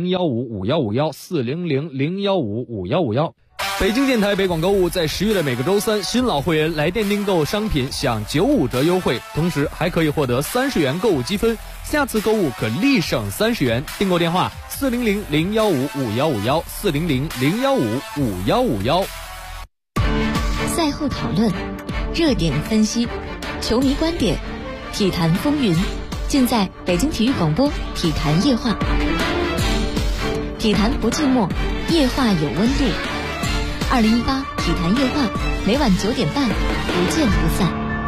400-015-5151，400-015-5151。北京电台北广购物在10月的每个周三，新老会员来店订购商品享95折优惠，同时还可以获得30元购物积分，下次购物可立省30元。订购电话400-015-5151，400-015-5151。 赛后讨论，热点分析，球迷观点，体坛风云，尽在北京体育广播体坛夜话。体坛不寂寞，夜话有温度。2018体坛夜话，每晚9点半，不见不散。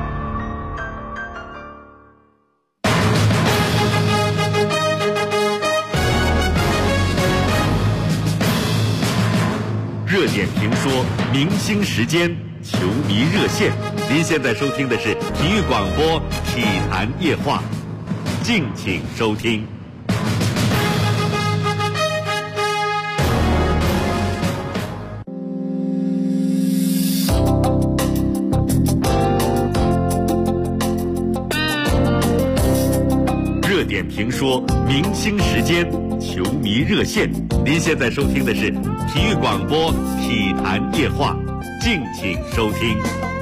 热点评说，明星时间，球迷热线。您现在收听的是体育广播体坛夜话，敬请收听。热点评说，明星时间，球迷热线。您现在收听的是体育广播体坛夜话，敬请收听。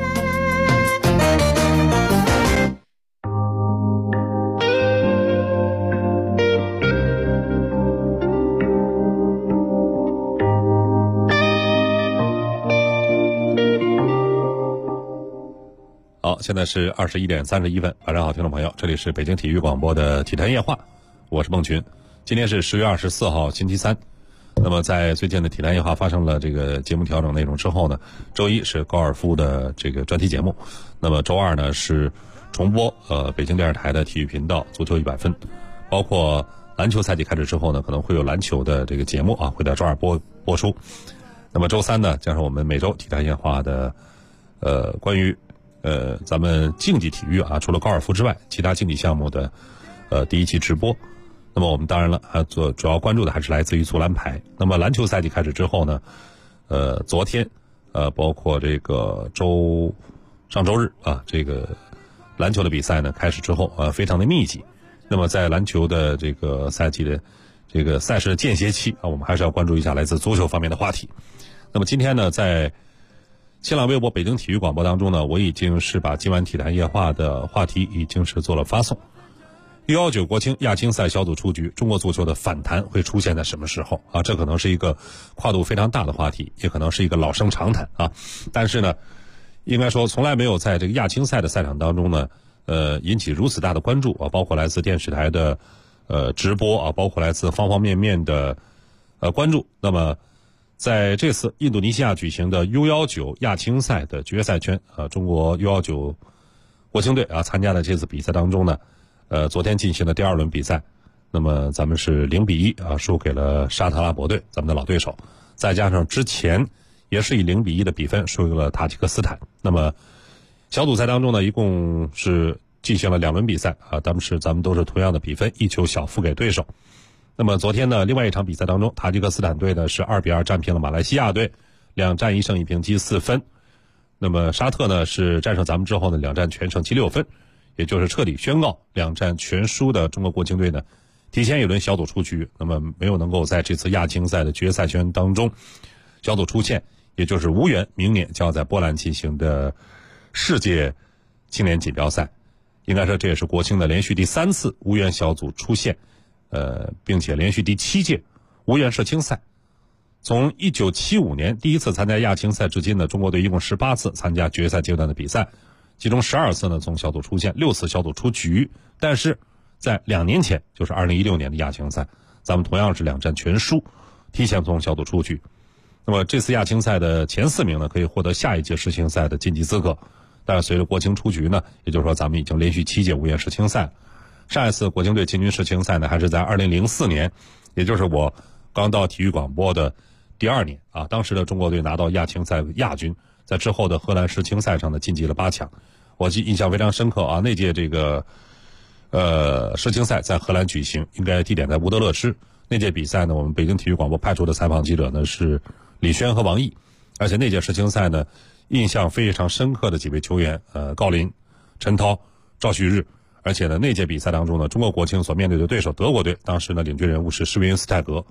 好，现在是21点31分。晚上好，听众朋友，这里是北京体育广播的体坛夜话，我是孟群。今天是10月24号，星期三。那么在最近的体坛夜话发生了这个节目调整内容之后呢，周一是高尔夫的这个专题节目，那么周二呢是重播北京电视台的体育频道足球100分，包括篮球赛季开始之后呢，可能会有篮球的这个节目啊，会在周二播出。那么周三呢，加上我们每周体坛夜话的关于咱们竞技体育啊，除了高尔夫之外，其他竞技项目的第一期直播。那么我们当然了，主要关注的还是来自于足篮排。那么篮球赛季开始之后呢，昨天包括这个上周日啊，这个篮球的比赛呢开始之后非常的密集。那么在篮球的这个赛季的这个赛事的间歇期啊，我们还是要关注一下来自足球方面的话题。那么今天呢，在新浪微博北京体育广播当中呢，我已经是把今晚体坛夜话的话题已经是做了发送。U19国青亚青赛小组出局，中国足球的反弹会出现在什么时候啊？这可能是一个跨度非常大的话题，也可能是一个老生常谈啊。但是呢，应该说从来没有在这个亚青赛的赛场当中呢，引起如此大的关注啊，包括来自电视台的直播啊，包括来自方方面面的关注。那么在这次印度尼西亚举行的 U19亚青赛的决赛圈中国 U19国青队啊参加的这次比赛当中呢，昨天进行的第2轮比赛，那么咱们是0-1啊输给了沙特阿拉伯队，咱们的老对手，再加上之前也是以0-1的比分输给了塔吉克斯坦。那么小组赛当中呢，一共是进行了2轮比赛啊，咱们都是同样的比分，1球小负给对手。那么昨天呢，另外一场比赛当中，塔吉克斯坦队呢是2-2战平了马来西亚队，2战1胜1平积4分。那么沙特呢是战胜咱们之后呢2战全胜积6分，也就是彻底宣告2战全输的中国国青队呢提前1轮小组出局，那么没有能够在这次亚青赛的决赛圈当中小组出线，也就是无缘明年将要在波兰进行的世界青年锦标赛。应该说这也是国青的连续第3次无缘小组出线，并且连续第7届无缘世青赛。从1975年第一次参加亚青赛至今呢，中国队一共18次参加决赛阶段的比赛，其中12次呢从小组出线，6次小组出局。但是在2年前，就是2016年的亚青赛，咱们同样是2战全输，提前从小组出局。那么这次亚青赛的前4名呢，可以获得下一届世青赛的晋级资格。但是随着国青出局呢，也就是说咱们已经连续7届无缘世青赛。上一次国青队进军世青赛呢，还是在2004年，也就是我刚到体育广播的第2年啊。当时的中国队拿到亚青赛亚军，在之后的荷兰世青赛上呢晋级了8强。我印象非常深刻啊，那届这个世青赛在荷兰举行，应该地点在乌德勒支。那届比赛呢，我们北京体育广播派出的采访记者呢是李轩和王毅，而且那届世青赛呢，印象非常深刻的几位球员，郜林、陈涛、赵旭日。而且呢，那届比赛当中呢，中国国青所面对的对手德国队，当时呢领军人物是施维因斯泰格。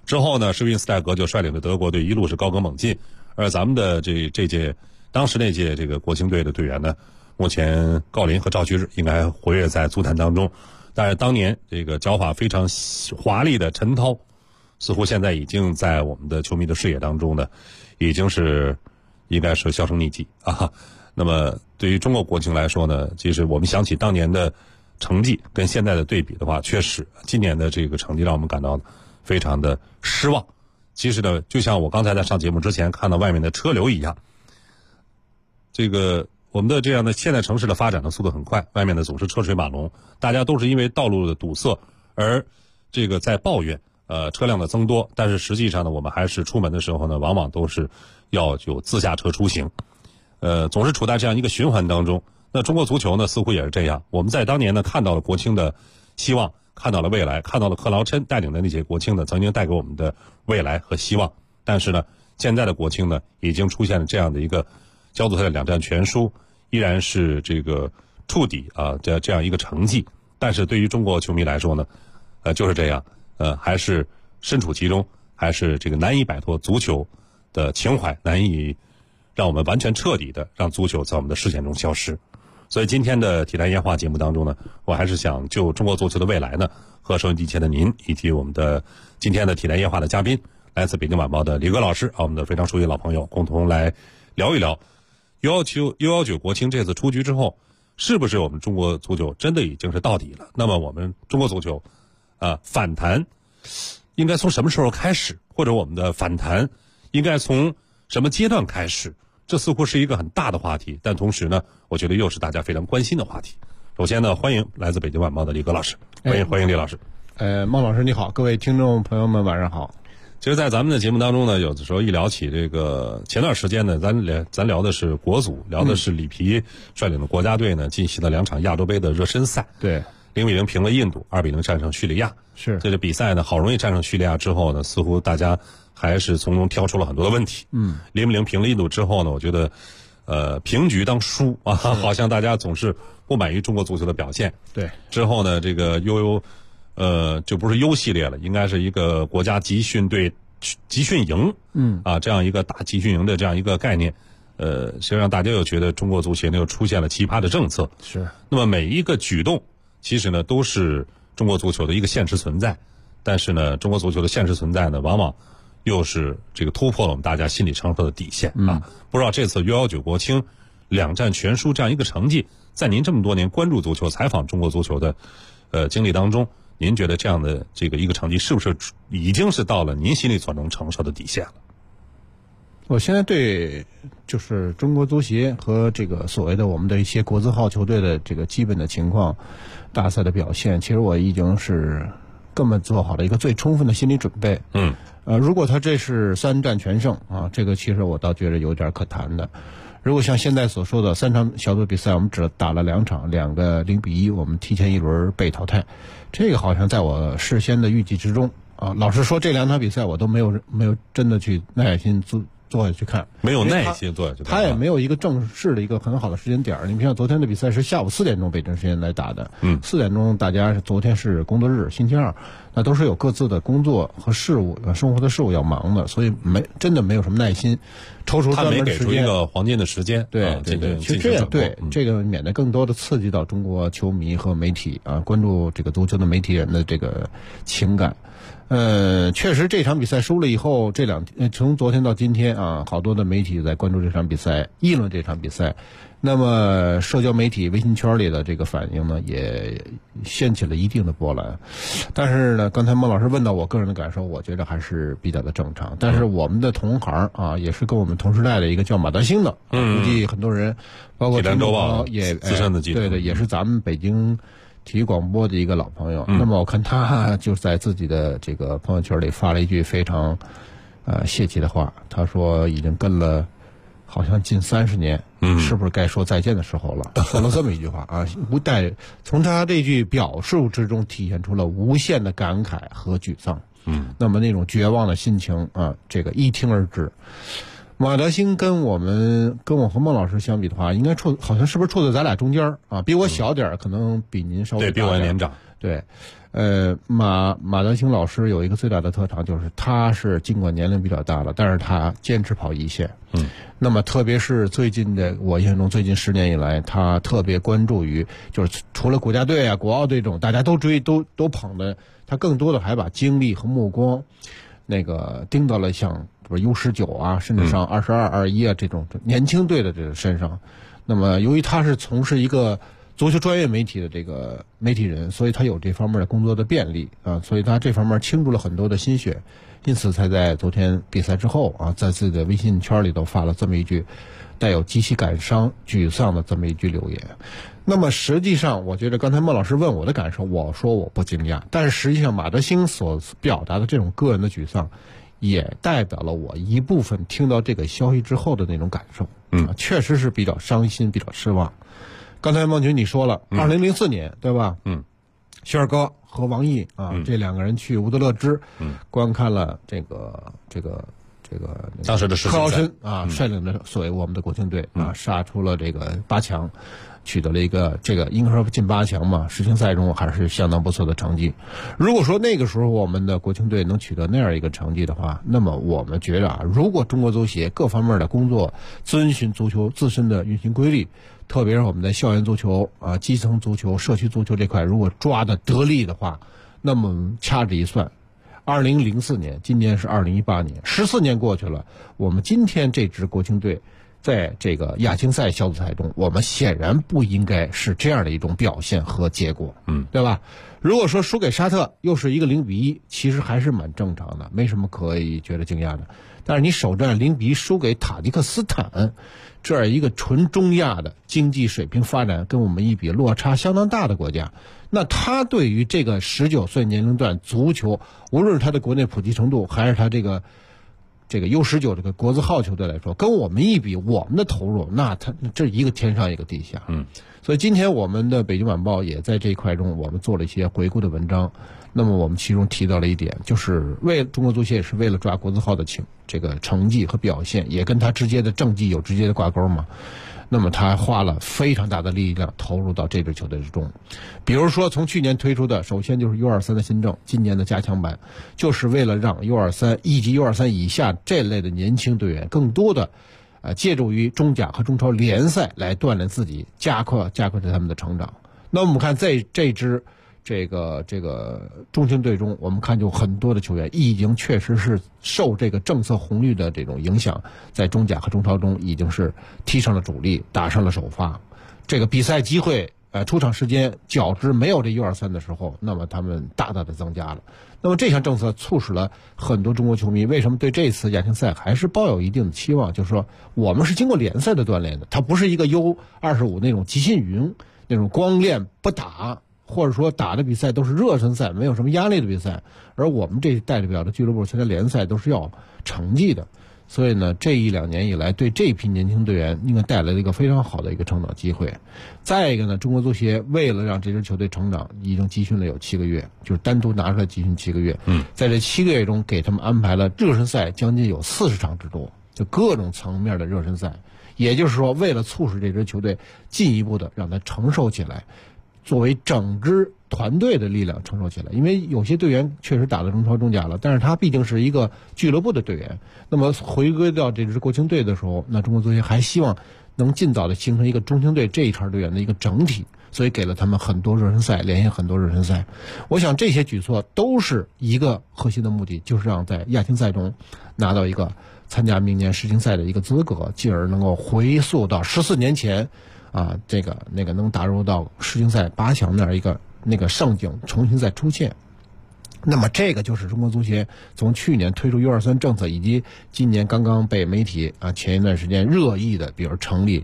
之后呢，施韦因斯泰格就率领着德国队一路是高歌猛进，而咱们的这届当时那届这个国青队的队员呢，目前郜林和赵旭日应该活跃在足坛当中，但是当年这个脚法非常华丽的陈涛，似乎现在已经在我们的球迷的视野当中呢，已经是应该是销声匿迹啊。那么对于中国国青来说呢，其实我们想起当年的成绩跟现在的对比的话，确实今年的这个成绩让我们感到非常的失望。其实呢，就像我刚才在上节目之前看到外面的车流一样，这个我们的这样的现代城市的发展的速度很快，外面的总是车水马龙，大家都是因为道路的堵塞而这个在抱怨车辆的增多，但是实际上呢，我们还是出门的时候呢，往往都是要有自驾车出行，总是处在这样一个循环当中。那中国足球呢，似乎也是这样。我们在当年呢，看到了国青的希望，看到了未来，看到了克劳琛带领的那些国青呢，曾经带给我们的未来和希望。但是呢，现在的国青呢，已经出现了这样的一个小组赛的2战全输，依然是这个触底啊，这样一个成绩。但是对于中国球迷来说呢，就是这样，还是身处其中，还是这个难以摆脱足球的情怀，难以让我们完全彻底的让足球在我们的视线中消失。所以今天的体坛夜话节目当中呢，我还是想就中国足球的未来呢，和收音机前的您以及我们的今天的体坛夜话的嘉宾，来自北京晚报的李戈老师我们的非常熟悉的老朋友，共同来聊一聊U19国青这次出局之后，是不是我们中国足球真的已经是到底了？那么我们中国足球反弹应该从什么时候开始，或者我们的反弹应该从什么阶段开始？这似乎是一个很大的话题，但同时呢，我觉得又是大家非常关心的话题。首先呢，欢迎来自北京晚报的李戈老师，欢迎李老师。 孟老师你好，各位听众朋友们晚上好。 其实，在咱们的节目当中呢，有的时候一聊起这个前段时间呢，咱聊的是国足，聊的是里皮率领的国家队呢进行了2场亚洲杯的热身赛。 对 ，0-0平了印度，2-0战胜叙利亚。 是这个比赛呢，好容易战胜叙利亚之后呢，似乎大家还是从中挑出了很多的问题。0-0平了印度之后呢，我觉得，平局当输啊，好像大家总是不满于中国足球的表现。 对， 之后呢，这个就不是 U 系列了，应该是一个国家集训队集训营。这样一个大集训营的这样一个概念，实际上大家又觉得中国足协呢又出现了奇葩的政策。 是， 那么每一个举动，其实呢都是中国足球的一个现实存在，但是呢，中国足球的现实存在呢，往往又是这个突破了我们大家心理承受的底线啊！不知道这次U19国青2战全输这样一个成绩，在您这么多年关注足球、采访中国足球的经历当中，您觉得这样的这个一个成绩是不是已经是到了您心里所能承受的底线了？ 我现在对就是中国足协和这个所谓的我们的一些国字号球队的这个基本的情况、大赛的表现，其实我已经是根本做好了一个最充分的心理准备。如果他这是3战全胜啊，这个其实我倒觉得有点可谈的。如果像现在所说的3场小组比赛，我们只打了2场，2个0-1，我们提前一轮被淘汰，这个好像在我事先的预计之中啊。老实说，这2场比赛我都没有真的去耐心坐下去看， 没有耐心坐下去看， 他也没有一个正式的一个很好的时间点。你像昨天的比赛是下午4点钟北京时间来打的，4点钟大家昨天是工作日，星期二，那都是有各自的工作和事务、生活的事务要忙的，所以真的没有什么耐心抽出专门的时间。他没给出一个黄金的时间， 对，其实这样对这个免得更多的刺激到中国球迷和媒体啊，关注这个足球的媒体人的这个情感。确实这场比赛输了以后，从昨天到今天啊，好多的媒体在关注这场比赛，议论这场比赛。那么社交媒体、微信圈里的这个反应呢，也掀起了一定的波澜。但是呢，刚才孟老师问到我个人的感受，我觉得还是比较的正常。但是我们的同行啊，也是跟我们同时代的一个叫马德兴的，估计很多人，包括体坛周报也资深的记者， 对，也是咱们北京体育广播的一个老朋友。那么我看他就在自己的这个朋友圈里发了一句非常泄气的话，他说已经跟了好像近30年，是不是该说再见的时候了？说了这么一句话啊，从他这句表述之中体现出了无限的感慨和沮丧。那么那种绝望的心情啊，这个一听而知。 马德兴跟我和孟老师相比的话，应该好像是不是处在咱俩中间啊？比我小点可能比您稍微大点。 对，比我年长。 对，马德兴老师有一个最大的特长，就是他是尽管年龄比较大了，但是他坚持跑一线。那么特别是我印象中最近10年以来，他特别关注于就是除了国家队啊、国奥队这种大家都追都捧的，他更多的还把精力和目光盯到了像U19啊，甚至上22、21啊这种年轻队的这个身上。那么由于他是从事一个足球专业媒体的这个媒体人，所以他有这方面的工作的便利啊，所以他这方面倾注了很多的心血，因此才在昨天比赛之后啊，在自己的微信圈里头发了这么一句带有极其感伤、沮丧的这么一句留言。那么实际上，我觉得刚才孟老师问我的感受，我说我不惊讶，但是实际上马德兴所表达的这种个人的沮丧，也代表了我一部分听到这个消息之后的那种感受。确实是比较伤心，比较失望。刚才孟军你说了，2004年对吧？薛尔哥和王毅啊，这2个人去乌德勒支，观看了这个当时的克劳申啊率领的所谓我们的国青队啊，杀出了这个8强，取得了一个应该说进8强嘛，世青赛中还是相当不错的成绩。如果说那个时候我们的国青队能取得那样一个成绩的话，那么我们觉得如果中国足协各方面的工作遵循足球自身的运行规律，特别是我们在校园足球啊、基层足球、社区足球这块，如果抓得得力的话，那么掐指一算，2004年，今年是2018年，14年过去了，我们今天这支国青队在这个亚青赛小组赛中，我们显然不应该是这样的一种表现和结果，对吧？如果说输给沙特又是一个0-1，其实还是蛮正常的，没什么可以觉得惊讶的。但是你首战0-1输给塔吉克斯坦，这样一个纯中亚的经济水平发展跟我们一比落差相当大的国家，那他对于这个19岁年龄段足球，无论是他的国内普及程度，还是他这个 U19 这个国字号球队来说，跟我们一比，我们的投入，那他这一个天上一个地下。所以今天我们的北京晚报也在这一块中，我们做了一些回顾的文章。那么我们其中提到了一点，就是中国足协也是为了抓国字号的这个成绩和表现，也跟他直接的政绩有直接的挂钩嘛。那么他花了非常大的力量投入到这支球队之中，比如说从去年推出的，首先就是 U23 的新政，今年的加强版，就是为了让 U23 以及 U23 以下这类的年轻队员更多的借助于中甲和中超联赛来锻炼自己，加快他们的成长。那我们看在这支这个中青队中，我们看就很多的球员已经确实是受这个政策红利的这种影响，在中甲和中超中已经是踢上了主力，打上了首发，这个比赛机会出场时间较之没有这 U23 的时候，那么他们大大的增加了。那么这项政策促使了很多中国球迷为什么对这次亚青赛还是抱有一定的期望，就是说我们是经过联赛的锻炼的，它不是一个 U25 那种集训营，那种光练不打，或者说打的比赛都是热身赛，没有什么压力的比赛，而我们这代表的俱乐部参加联赛都是要成绩的。所以呢，这1-2年以来，对这批年轻队员应该带来了一个非常好的一个成长机会。再一个呢，中国足协为了让这支球队成长，已经集训了有7个月，就是单独拿出来集训7个月。在这7个月中，给他们安排了热身赛将近有40场之多，就各种层面的热身赛。也就是说，为了促使这支球队进一步的让他承受起来，作为整支团队的力量承受起来，因为有些队员确实打了中超中甲了，但是他毕竟是一个俱乐部的队员，那么回归到这支国青队的时候，那中国足协还希望能尽早的形成一个中青队这一茬队员的一个整体，所以给了他们很多热身赛，连续很多热身赛。我想这些举措都是一个核心的目的，就是让在亚青赛中拿到一个参加明年世青赛的一个资格，进而能够回溯到14年前能打入到世青赛8强那样一个盛景重新再出现。那么这个就是中国足协从去年推出 U23 政策，以及今年刚刚被媒体前一段时间热议的，比如成立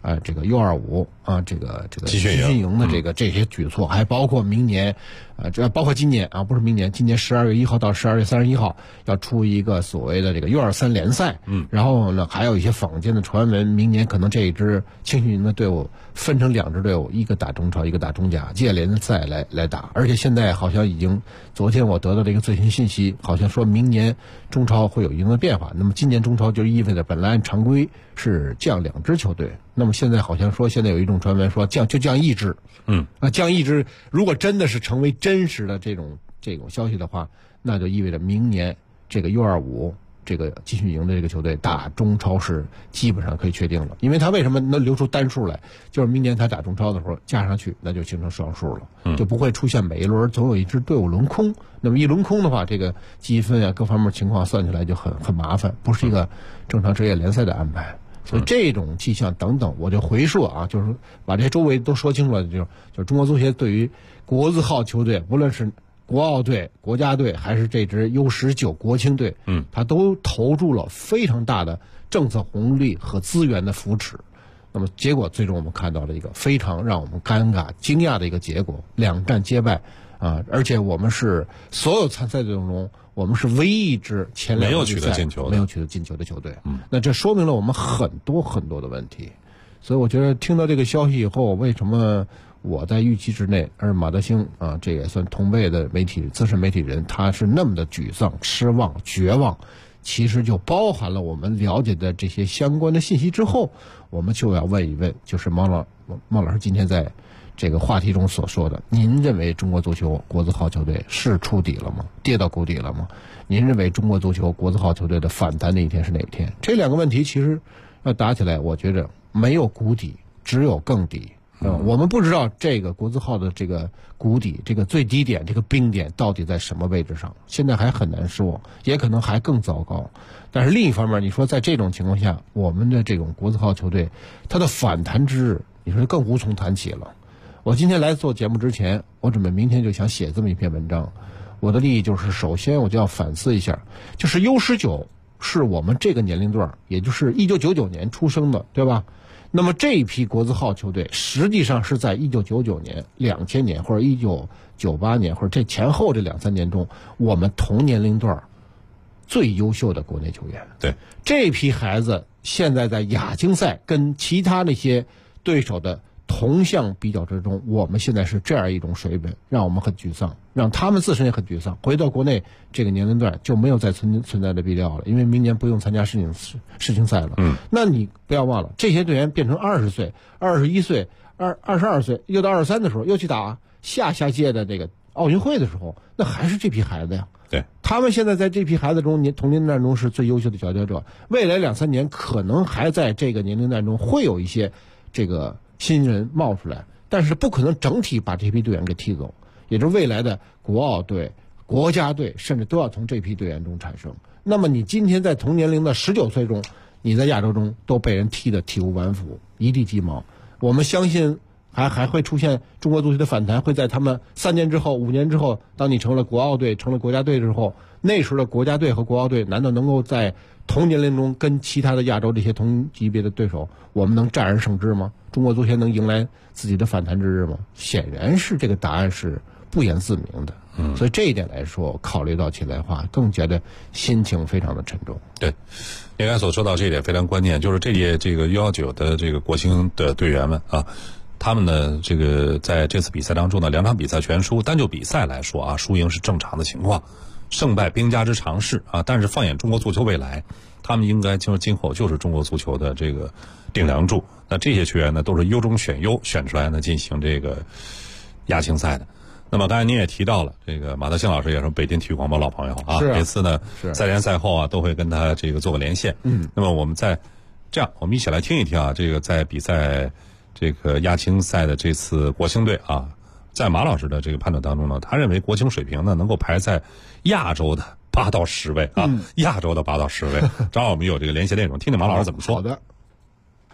这个U25这个集训营的这些举措，还包括明年，这包括今年不是明年，今年12月1号到12月31号要出一个所谓的这个U23联赛，然后呢还有一些坊间的传闻，明年可能这一支青训营的队伍分成2支队伍，一个打中超，一个打中甲，借联赛来打，而且现在好像已经，昨天我得到了一个最新信息，好像说明年中超会有一定的变化，那么今年中超就意味着本来按常规是降2支球队，那么现在好像说现在有一种传闻说降1支，降1支，如果真的是成为真实的这种消息的话，那就意味着明年这个 U25这个集训营的这个球队打中超是基本上可以确定了，因为他为什么能留出单数来，就是明年他打中超的时候加上去，那就形成双数了，就不会出现每一轮总有一支队伍轮空，那么一轮空的话，这个积分各方面情况算起来就很麻烦，不是一个正常职业联赛的安排。所以这种迹象等等，我就回溯就是把这些周围都说清楚了，就是中国足协对于国字号球队，无论是国奥队、国家队还是这支 U19 国青队，他都投注了非常大的政策红利和资源的扶持。那么结果最终我们看到了一个非常让我们尴尬、惊讶的一个结果，2战皆败而且我们是所有参赛队中，我们是唯一一支前2 没有取得进球的球队。那这说明了我们很多很多的问题。所以我觉得听到这个消息以后，为什么我在预期之内，而马德兴这也算同辈的资深媒体人，他是那么的沮丧、失望、绝望，其实就包含了我们了解的这些相关的信息之后，我们就要问一问，就是孟老师今天在这个话题中所说的，您认为中国足球国字号球队是触底了吗？跌到谷底了吗？您认为中国足球国字号球队的反弹那一天是哪一天？这2个问题其实要打起来，我觉着没有谷底，只有更底。我们不知道这个国字号的这个谷底，这个最低点，这个冰点到底在什么位置上，现在还很难说，也可能还更糟糕。但是另一方面，你说在这种情况下，我们的这种国字号球队，它的反弹之日，你说更无从谈起了。我今天来做节目之前，我准备明天就想写这么一篇文章。我的立意就是，首先我就要反思一下，就是 U19 是我们这个年龄段，也就是1999年出生的，对吧？那么这一批国字号球队，实际上是在1999年、2000年或者1998年或者这前后这2-3年中，我们同年龄段最优秀的国内球员。 对， 这批孩子现在在亚青赛跟其他那些对手的同项比较之中，我们现在是这样一种水准，让我们很沮丧，让他们自身也很沮丧。回到国内这个年龄段就没有再存在的必要了，因为明年不用参加世青赛了。那你不要忘了，这些队员变成20岁、21岁、22岁，又到23的时候，又去打下届的这个奥运会的时候，那还是这批孩子呀。 对， 他们现在在这批孩子中，同年龄段中是最优秀的佼佼者。未来2-3年可能还在这个年龄段中会有一些这个新人冒出来，但是不可能整体把这批队员给踢走，也就是未来的国奥队、国家队甚至都要从这批队员中产生。那么你今天在同年龄的19岁中，你在亚洲中都被人踢得体无完肤、一地鸡毛。我们相信还会出现中国足球的反弹，会在他们3年之后、5年之后，当你成了国奥队、成了国家队之后，那时候的国家队和国奥队难道能够在同年龄中跟其他的亚洲这些同级别的对手，我们能战而胜之吗？中国足协能迎来自己的反弹之日吗？显然是这个答案是不言自明的。所以这一点来说，考虑到起来的话，更觉得心情非常的沉重。 对，应该所说到这一点非常关键，就是这个U19的这个国青的队员们他们呢，这个在这次比赛当中呢，2场比赛全输。单就比赛来说输赢是正常的情况，胜败兵家之常事但是放眼中国足球未来，他们应该今后就是中国足球的这个顶梁柱。那这些球员呢，都是优中选优选出来呢进行这个亚青赛的。那么刚才您也提到了，这个马德兴老师也是北京体育广播老朋友每次呢赛前赛后都会跟他这个做个连线。那么我们我们一起来听一听这个在比赛这个亚青赛的这次国青队在马老师的这个判断当中呢，他认为国青水平呢能够排在亚洲的8到10位亚洲的8到10位。正好我们有这个连线内容，听听马老师怎么说。 好的。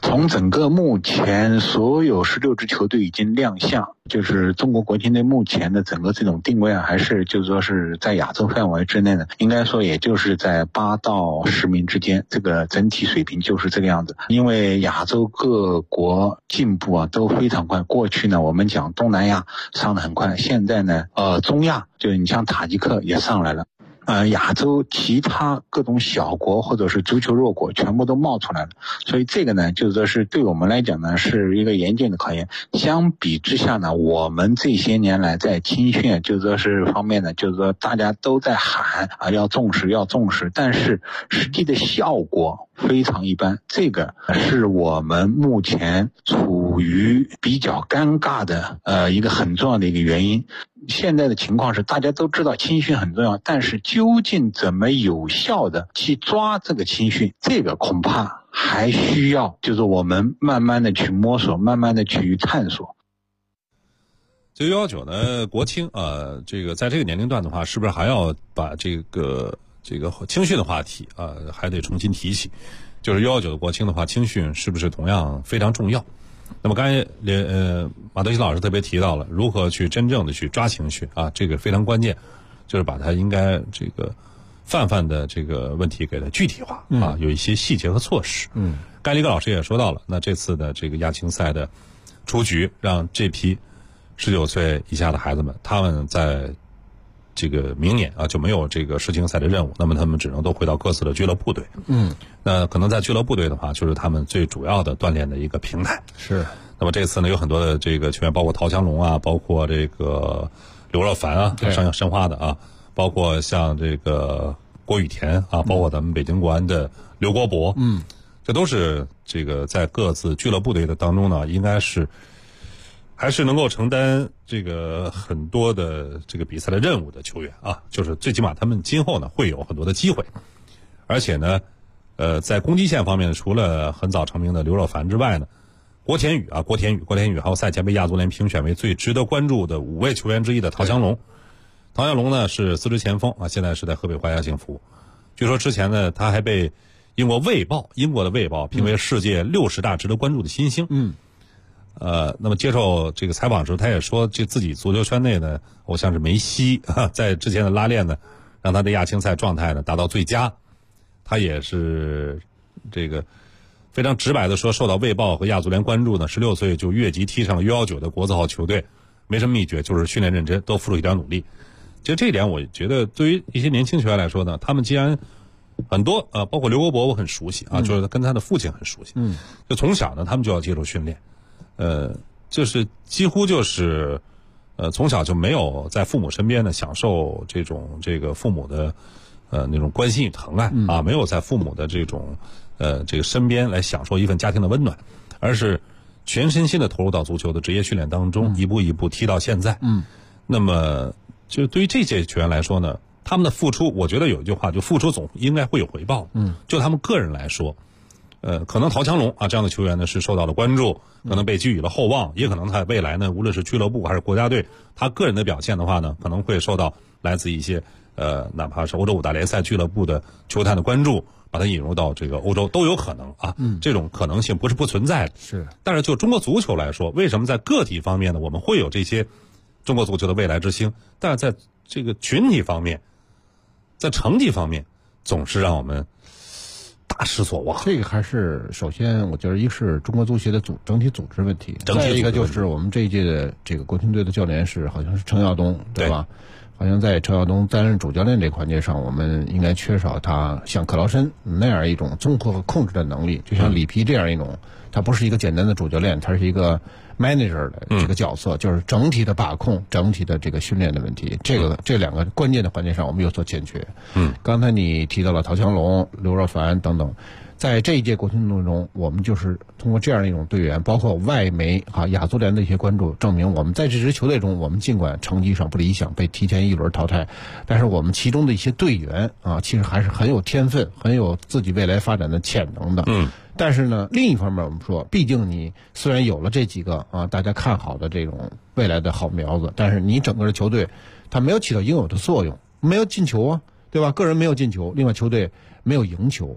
从整个目前所有16支球队已经亮相，就是中国国青队目前的整个这种定位还是就是说是在亚洲范围之内的，应该说也就是在8到10名之间，这个整体水平就是这个样子。因为亚洲各国进步都非常快，过去呢我们讲东南亚上得很快，现在呢中亚就你像塔吉克也上来了。亚洲其他各种小国或者是足球弱国全部都冒出来了，所以这个呢就是说是对我们来讲呢是一个严峻的考验。相比之下呢，我们这些年来在青训就是说是方面呢，就是说大家都在喊要重视，但是实际的效果非常一般，这个是我们目前处于比较尴尬的一个很重要的一个原因。现在的情况是大家都知道青训很重要，但是究竟怎么有效的去抓这个青训，这个恐怕还需要就是我们慢慢的去摸索，慢慢的去探索。 这个119呢，国青这个在这个年龄段的话，是不是还要把这个青训的话题还得重新提起？就是119的国青的话，青训是不是同样非常重要？那么刚才马德兴老师特别提到了如何去真正的去抓青训这个非常关键，就是把它应该这个泛的这个问题给它具体化有一些细节和措施。甘立格老师也说到了，那这次的这个亚青赛的出局，让这批19岁以下的孩子们，他们在这个明年就没有这个世青赛的任务，那么他们只能都回到各自的俱乐部队。那可能在俱乐部队的话，就是他们最主要的锻炼的一个平台。 是。 那么这次呢，有很多的这个球员，包括陶强龙包括这个刘若凡上申花的包括像这个郭雨田包括咱们北京国安的刘国博。这都是这个在各自俱乐部队的当中呢，应该是还是能够承担这个很多的这个比赛的任务的球员就是最起码他们今后呢会有很多的机会。而且呢在攻击线方面，除了很早成名的刘若凡之外呢，郭田雨还有赛前被亚足联评选为最值得关注的5位球员之一的陶强龙。陶强龙呢是4支前锋现在是在河北华夏幸福。据说之前呢他还被英国的卫报评为世界60大值得关注的新星。那么接受这个采访时，他也说这自己足球圈内的偶像是梅西在之前的拉练呢，让他的亚青赛状态呢达到最佳。他也是这个非常直白的说，受到卫报和亚足联关注呢，16岁就越级踢上了U19的国字号球队，没什么秘诀，就是训练认真，多付出一点努力。其实这一点我觉得对于一些年轻球员来说呢，他们既然很多包括刘国博我很熟悉就是跟他的父亲很熟悉。就从小呢他们就要接受训练。就是几乎就是从小就没有在父母身边呢享受这个父母的那种关心与疼爱没有在父母的这种这个身边来享受一份家庭的温暖，而是全身心的投入到足球的职业训练当中，一步一步踢到现在。那么就对于这些球员来说呢，他们的付出，我觉得有一句话，就付出总应该会有回报。就他们个人来说，可能陶强龙这样的球员呢是受到了关注，可能被寄予了厚望，也可能他未来呢，无论是俱乐部还是国家队，他个人的表现的话呢，可能会受到来自一些哪怕是欧洲5大联赛俱乐部的球探的关注，把他引入到这个欧洲都有可能这种可能性不是不存在的。 是。 但是就中国足球来说，为什么在个体方面呢，我们会有这些中国足球的未来之星，但是在这个群体方面，在成绩方面，总是让我们大失所望。 这个还是首先，我觉得一是中国足协的整体组织问题，再一个就是我们这一届的这个国青队的教练是好像是程耀东，对吧？好像在程耀东担任主教练这个环节上，我们应该缺少他像克劳申那样一种综合和控制的能力，就像里皮这样一种，他不是一个简单的主教练，他是一个 manager 的这个角色，就是整体的把控、整体的这个训练的问题，这两个关键的环节上我们有所欠缺。刚才你提到了陶强龙、刘若凡等等，在这一届国青队中，我们就是通过这样一种队员，包括外媒亚足联的一些关注，证明我们在这支球队中，我们尽管成绩上不理想，被提前一轮淘汰，但是我们其中的一些队员其实还是很有天分，很有自己未来发展的潜能的。但是呢，另一方面我们说，毕竟你虽然有了这几个大家看好的这种未来的好苗子，但是你整个的球队它没有起到应有的作用，没有进球对吧？个人没有进球，另外球队没有赢球。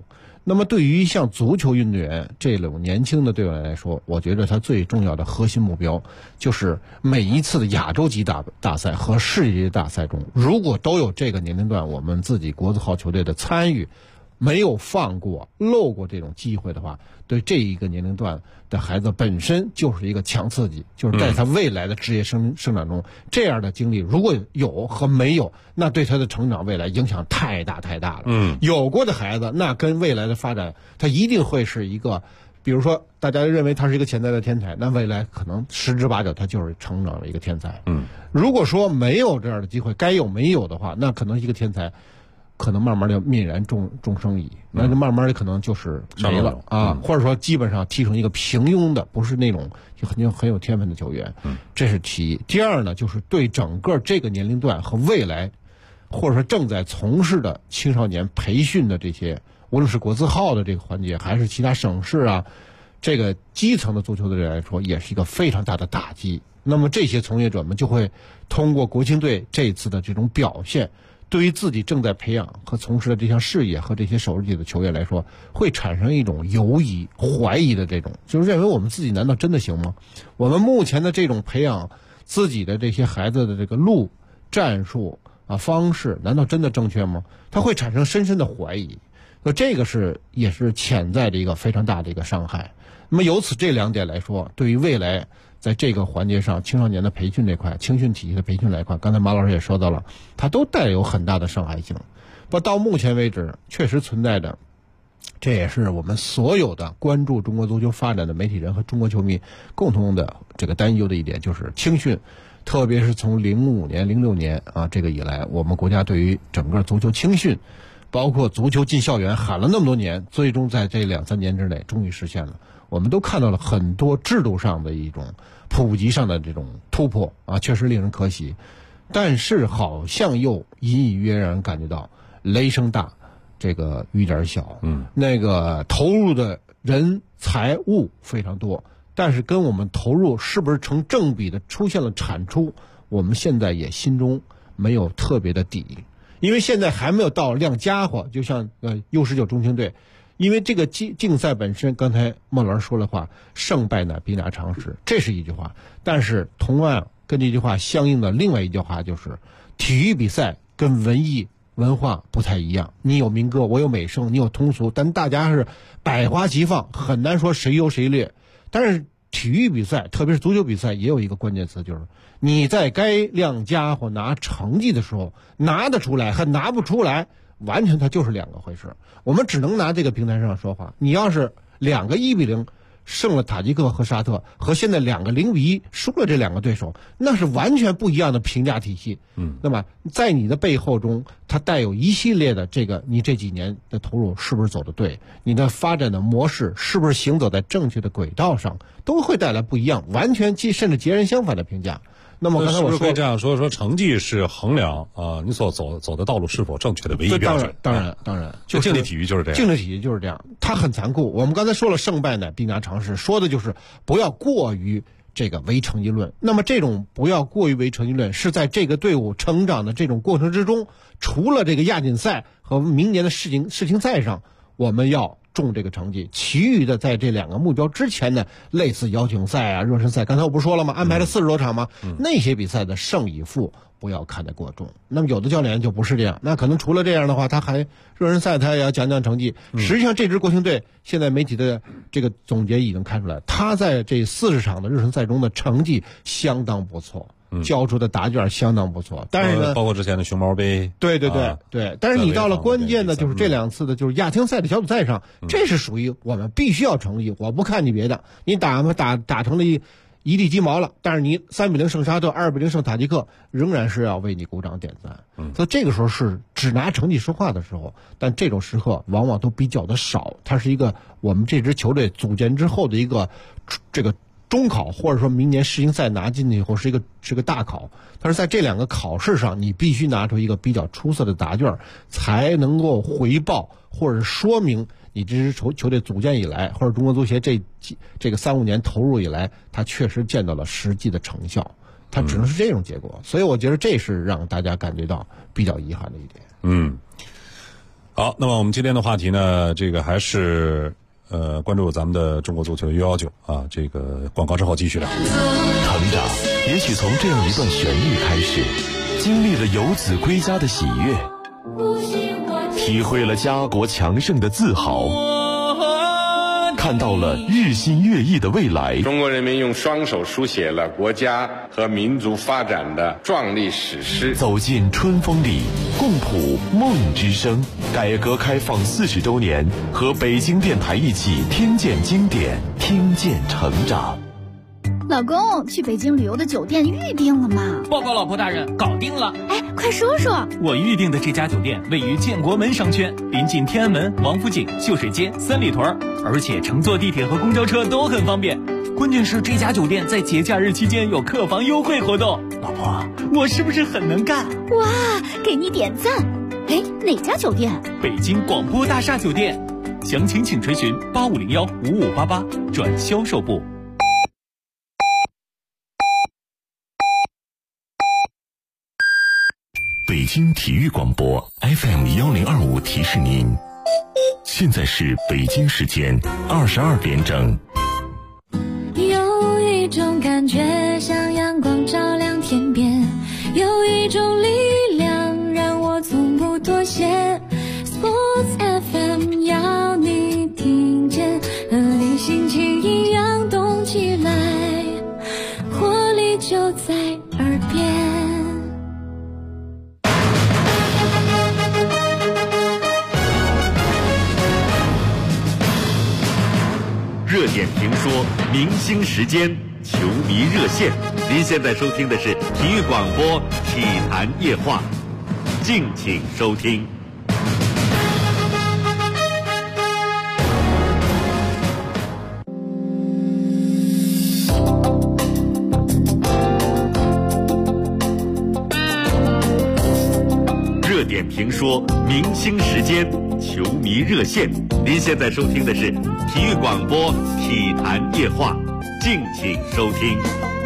那么对于像足球运动员这种年轻的队员来说，我觉得他最重要的核心目标就是每一次的亚洲级大赛和世界级大赛中，如果都有这个年龄段我们自己国字号球队的参与，没有放过漏过这种机会的话，对这一个年龄段的孩子本身就是一个强刺激，就是在他未来的职业生长中，这样的经历如果有和没有，那对他的成长未来影响太大了。有过的孩子，那跟未来的发展，他一定会是一个，比如说大家认为他是一个潜在的天才，那未来可能十之八九他就是成长的一个天才。如果说没有这样的机会，该有没有的话，那可能一个天才可能慢慢的泯然众生矣，那就慢慢的可能就是没了啊，或者说基本上踢成一个平庸的，不是那种很有天分的球员。这是其一。第二呢，就是对整个这个年龄段和未来，或者说正在从事的青少年培训的这些，无论是国字号的这个环节，还是其他省市啊，这个基层的足球的人来说，也是一个非常大的打击。那么这些从业者们就会通过国青队这次的这种表现，对于自己正在培养和从事的这项事业和这些首级的球员来说，会产生一种犹疑、怀疑的这种，就是认为我们自己难道真的行吗？我们目前的这种培养自己的这些孩子的这个路、战术啊、方式，难道真的正确吗？他会产生深深的怀疑。那这个也是潜在的一个非常大的一个伤害。那么由此这两点来说，对于未来在这个环节上，青少年的培训这块，青训体系的培训来块，刚才马老师也说到了，它都带有很大的伤害性。不，到目前为止，确实存在的，这也是我们所有的关注中国足球发展的媒体人和中国球迷共同的这个担忧的一点，就是青训，特别是从05年、06年啊这个以来，我们国家对于整个足球青训，包括足球进校园喊了那么多年，最终在这2-3年之内终于实现了。我们都看到了很多制度上的一种普及上的这种突破啊，确实令人可喜。但是好像又隐隐约然感觉到雷声大，这个雨点小。那个投入的人财物非常多，但是跟我们投入是不是成正比的出现了产出，我们现在也心中没有特别的底，因为现在还没有到亮家伙，就像U19中青队。因为这个竞赛本身，刚才孟老师说了话，胜败乃兵家常事，这是一句话。但是同样跟这句话相应的另外一句话就是，体育比赛跟文艺文化不太一样。你有民歌，我有美声，你有通俗，但大家是百花齐放，很难说谁优谁劣。但是体育比赛，特别是足球比赛，也有一个关键词，就是你在该亮家伙拿成绩的时候，拿得出来和拿不出来，完全它就是两个回事。我们只能拿这个平台上说话。你要是2个1-0胜了塔吉克和沙特，和现在2个0-1输了这2个对手，那是完全不一样的评价体系。那么在你的背后中，它带有一系列的这个你这几年的投入是不是走得对，你的发展的模式是不是行走在正确的轨道上，都会带来不一样，完全甚至截然相反的评价。那么刚才我说， 是不是可以这样说成绩是衡量你所走的道路是否正确的唯一标准？ 当然，就竞技体育就是这样。 竞技体育就是这样，它很残酷。我们刚才说了，胜败乃兵家常事，说的就是不要过于这个唯成绩论。那么这种不要过于唯成绩论，是在这个队伍成长的这种过程之中，除了这个亚锦赛和明年的世青赛上，我们要重这个成绩，其余的在这2个目标之前呢，类似邀请赛啊、热身赛，刚才我不是说了吗？安排了40多场吗？那些比赛的胜与负不要看得过重。那么有的教练就不是这样，那可能除了这样的话，他还热身赛他也要讲成绩。实际上这支国青队现在媒体的这个总结已经看出来，他在这40场的热身赛中的成绩相当不错。交出的答卷相当不错，但是呢， 包括之前的熊猫杯， 对，但是你到了关键的，就是这2次的，就是亚青赛的小组赛上，这是属于我们必须要成绩。我不看你别的，你打成了一地鸡毛了，但是你3-0胜沙特，2-0胜塔吉克，仍然是要为你鼓掌点赞。所以这个时候是只拿成绩说话的时候，但这种时刻往往都比较的少。它是一个我们这支球队组建之后的一个这个中考，或者说明年世青赛拿进去以后是个大考。但是在这2个考试上，你必须拿出一个比较出色的答卷，才能够回报或者说明你这支球队组建以来，或者中国足协这个3-5年投入以来，它确实见到了实际的成效。它只能是这种结果。所以我觉得这是让大家感觉到比较遗憾的一点。 好，那么我们今天的话题呢，这个还是关注咱们的中国足球U19啊，这个广告之后继续聊。 成长也许从这样一段旋律开始，经历了游子归家的喜悦，体会了家国强盛的自豪，看到了日新月异的未来。 中国人民用双手书写了国家和民族发展的壮丽史诗。 走进春风里，共谱梦之声。改革开放40周年，和北京电台一起听见经典，听见成长。 老公，去北京旅游的酒店预定了吗？ 报告老婆大人，搞定了。 哎，快说说。 我预定的这家酒店位于建国门商圈，临近天安门、王府井、秀水街、三里屯，而且乘坐地铁和公交车都很方便。关键是这家酒店在节假日期间有客房优惠活动。老婆，我是不是很能干？ 哇，给你点赞。哎，哪家酒店？ 北京广播大厦酒店。详情请垂询8501-5588转销售部。 北京体育广播 FM1025提示您，现在是北京时间22点整。 有一种感觉像阳光照亮天边，有一种力量让我从不妥协。 Sports FM 要你听见，和你心情一样动起来，活力就在耳边。 热点评说，明星时间，球迷热线。您现在收听的是体育广播体坛夜话，敬请收听。热点评说，明星时间，球迷热线。您现在收听的是体育广播体坛夜话，敬请收听。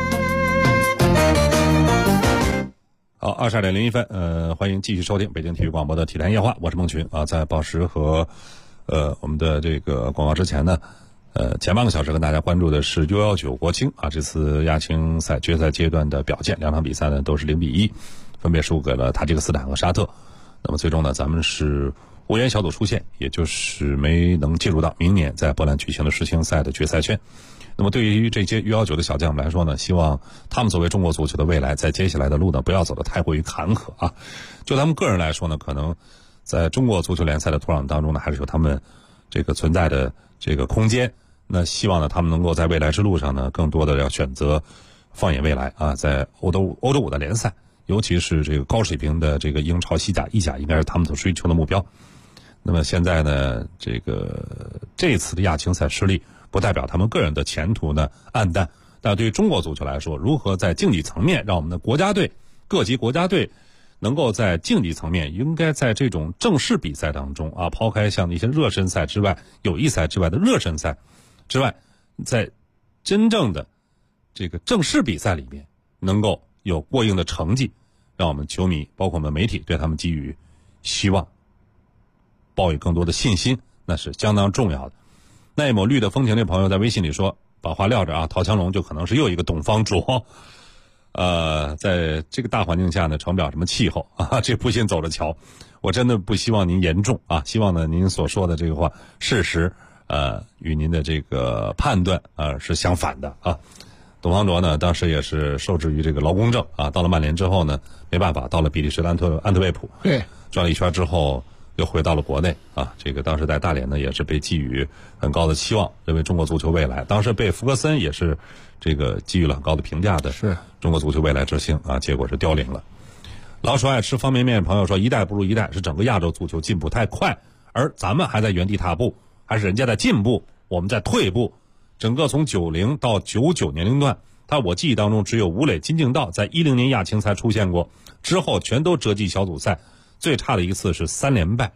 好，22:01，欢迎继续收听北京体育广播的体坛夜话，我是孟群啊。在报时和我们的这个广告之前呢，前半个小时跟大家关注的是U19国青啊，这次亚青赛决赛阶段的表现，两场比赛呢都是0-1，分别输给了塔吉克斯坦和沙特。那么最终呢，咱们是无缘小组出线，也就是没能进入到明年在波兰举行的世青赛的决赛圈。那么对于这些U19的小将们来说呢，希望他们作为中国足球的未来，在接下来的路呢，不要走得太过于坎坷啊。就他们个人来说呢，可能在中国足球联赛的土壤当中呢，还是有他们这个存在的这个空间。那希望呢，他们能够在未来之路上呢，更多的要选择放眼未来啊，在欧洲5的联赛，尤其是这个高水平的这个英超、西甲、意甲，应该是他们所追求的目标。那么现在呢，这次的亚青赛失利，不代表他们个人的前途呢黯淡。但对于中国足球来说，如何在竞技层面让我们的国家队、各级国家队能够在竞技层面，应该在这种正式比赛当中啊，抛开像一些热身赛之外、友谊赛之外的热身赛之外，在真正的这个正式比赛里面，能够有过硬的成绩，让我们球迷包括我们媒体对他们给予希望，抱有更多的信心，那是相当重要的。那一抹绿的风情的朋友在微信里说，把话撂着啊，陶强龙就可能是又一个董方卓。在这个大环境下呢，成不了什么气候啊，这不信走着瞧。我真的不希望您严重啊，希望呢您所说的这个话事实与您的这个判断是相反的啊。董方卓呢，当时也是受制于这个劳工证啊，到了曼联之后呢，没办法，到了比利时的安特卫普， 对， 转了一圈之后又回到了国内啊。这个当时在大连呢，也是被寄予很高的期望，认为中国足球未来，当时被福格森也是这个给予了很高的评价的， 是中国足球未来之星啊，结果是凋零了。老鼠爱吃方便面的朋友说，一代不如一代，是整个亚洲足球进步太快，而咱们还在原地踏步，还是人家在进步，我们在退步。整个从90到99年龄段，我记忆当中只有吴磊、金敬道在10年亚青赛出现过，之后全都折戟小组赛，最差的一次是3连败。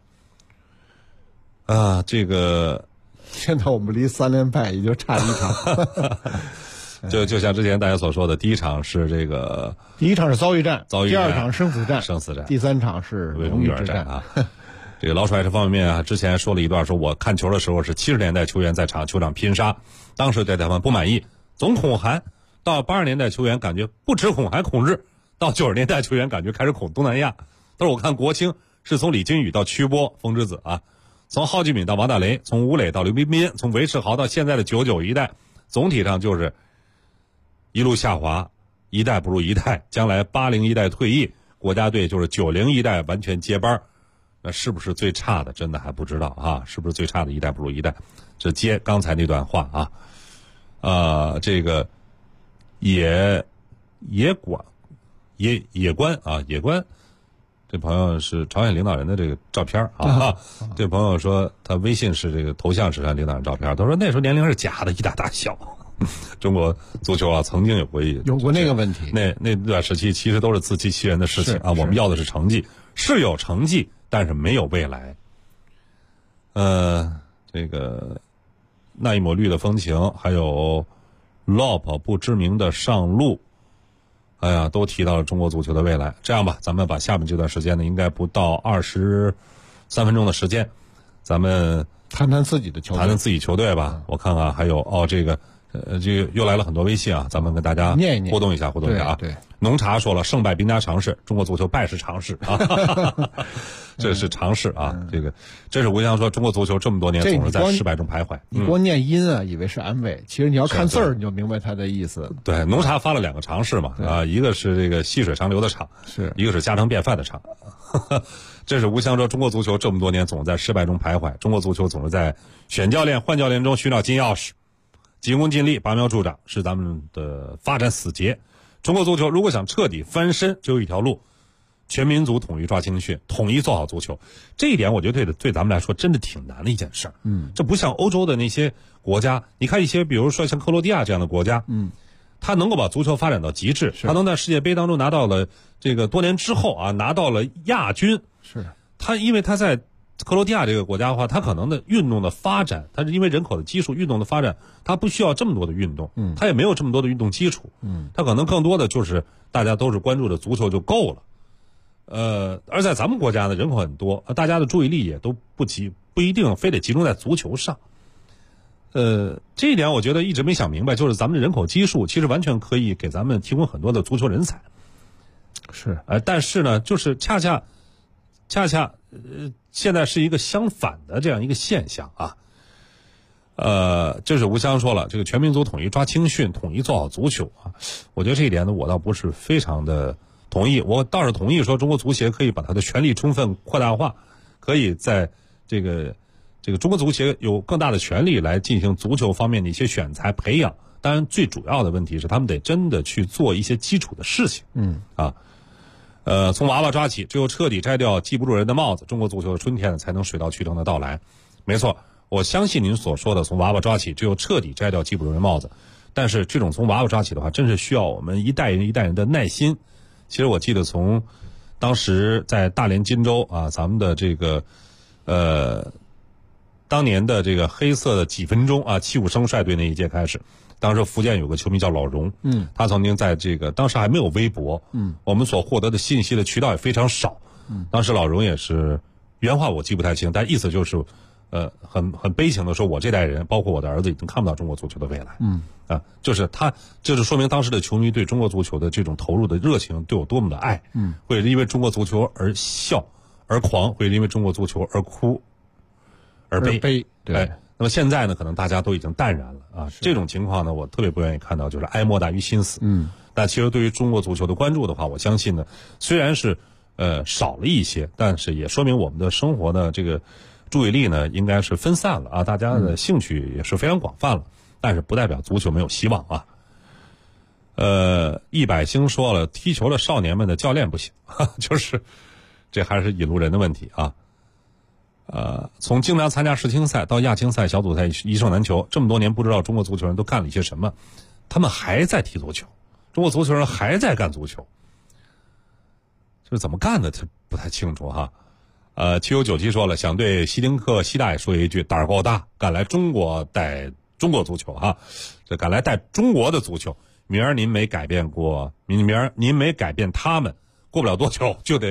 这个现在我们离3连败也就差一场。 就像之前大家所说的，第一场是这个， 第一场是遭遇战， 第二场生死战， 第三场是荣誉之战啊。 这个老鼠爱吃方便面啊，之前说了一段，说我看球的时候是70年代球员在球场拼杀，当时对他们不满意，总恐韩。到80年代球员感觉不止恐韩恐日，到90年代球员感觉开始恐东南亚。但是我看国青是从李金羽到曲波、风之子啊，从蒿继敏到王大雷，从吴磊到刘彬彬，从韦世豪到现在的99一代，总体上就是一路下滑，一代不如一代。将来80一代退役，国家队就是90一代完全接班，那是不是最差的？真的还不知道啊，是不是最差的一代不如一代？这接刚才那段话啊，这个野官啊，野官。这朋友是朝鲜领导人的这个照片啊，这朋友说他微信是这个头像是他领导人照片，他说那时候年龄是假的，一大小。中国足球啊，曾经有过那个问题， 那段时期其实都是自欺欺人的事情啊。我们要的是成绩，是有成绩，但是没有未来。这个那一抹绿的风情，还有 LOP 不知名的上路。哎呀，都提到了中国足球的未来。这样吧，咱们把下面这段时间呢，应该不到23分钟的时间，咱们谈谈自己的球队， 谈谈自己球队吧。我看看还有这个又来了很多微信啊，咱们跟大家互动一下啊。 对， 浓茶说了，胜败兵家常事，中国足球败是常事啊，这是常事啊。这是吴翔说，中国足球这么多年总是在失败中徘徊。 你光念音啊，以为是安慰，其实你要看字儿，你就明白他的意思。 对，浓茶发了2个常事嘛，一个是这个细水长流的长，一个是家常便饭的长。这是吴翔说，中国足球这么多年总是在失败中徘徊，中国足球总是在选教练、换教练中寻找金钥匙。急功近利、拔苗助长是咱们的发展死结。中国足球如果想彻底翻身，只有一条路：全民族统一抓青训，统一做好足球。这一点我觉得对咱们来说真的挺难的一件事儿。这不像欧洲的那些国家，你看一些比如说像克罗地亚这样的国家，他能够把足球发展到极致，他能在世界杯当中拿到了这个多年之后啊，拿到了亚军。 是他因为他在克罗地亚这个国家的话，它可能的运动的发展，它是因为人口的基数，运动的发展，它不需要这么多的运动，它也没有这么多的运动基础，它可能更多的就是大家都是关注的足球就够了。而在咱们国家呢，人口很多，大家的注意力也都不一定非得集中在足球上。这一点我觉得一直没想明白，就是咱们的人口基数其实完全可以给咱们提供很多的足球人才。 是， 但是呢，就是恰恰现在是一个相反的这样一个现象啊。就是吴翔说了，这个全民族统一抓青训，统一做好足球啊。我觉得这一点呢，我倒不是非常的同意。我倒是同意说，中国足协可以把它的权力充分扩大化，可以在这个中国足协有更大的权力来进行足球方面的一些选材培养。当然，最主要的问题是他们得真的去做一些基础的事情。从娃娃抓起，只有彻底摘掉记不住人的帽子，中国足球的春天才能水到渠成的到来。没错，我相信您所说的从娃娃抓起，只有彻底摘掉记不住人帽子。但是这种从娃娃抓起的话，真是需要我们一代人一代人的耐心。其实我记得从当时在大连金州啊，咱们的这个当年的这个黑色的几分钟啊，75生率队那一届开始，当时福建有个球迷叫老荣，他曾经在这个当时还没有微博，我们所获得的信息的渠道也非常少，当时老荣也是原话我记不太清，但意思就是，很悲情的说，我这代人，包括我的儿子，已经看不到中国足球的未来，就是他，就是说明当时的球迷对中国足球的这种投入的热情，对有多么的爱，会因为中国足球而笑而狂，会因为中国足球而哭而悲，对。那么现在呢，可能大家都已经淡然了啊。这种情况呢，我特别不愿意看到，就是哀莫大于心死。但其实对于中国足球的关注的话，我相信呢，虽然是少了一些，但是也说明我们的生活的这个注意力呢，应该是分散了啊，大家的兴趣也是非常广泛了。但是不代表足球没有希望啊。100星说了，踢球的少年们的教练不行，就是这还是引路人的问题啊。从经常参加世青赛到亚青赛、小组赛一胜难求，这么多年不知道中国足球人都干了一些什么，他们还在踢足球，中国足球人还在干足球，就是怎么干的他不太清楚哈。7997说了，想对希丁克希大爷说一句，胆儿够大，敢来中国带中国足球哈，这敢来带中国的足球，明儿您没改变过，明儿您没改变他们，过不了多久就得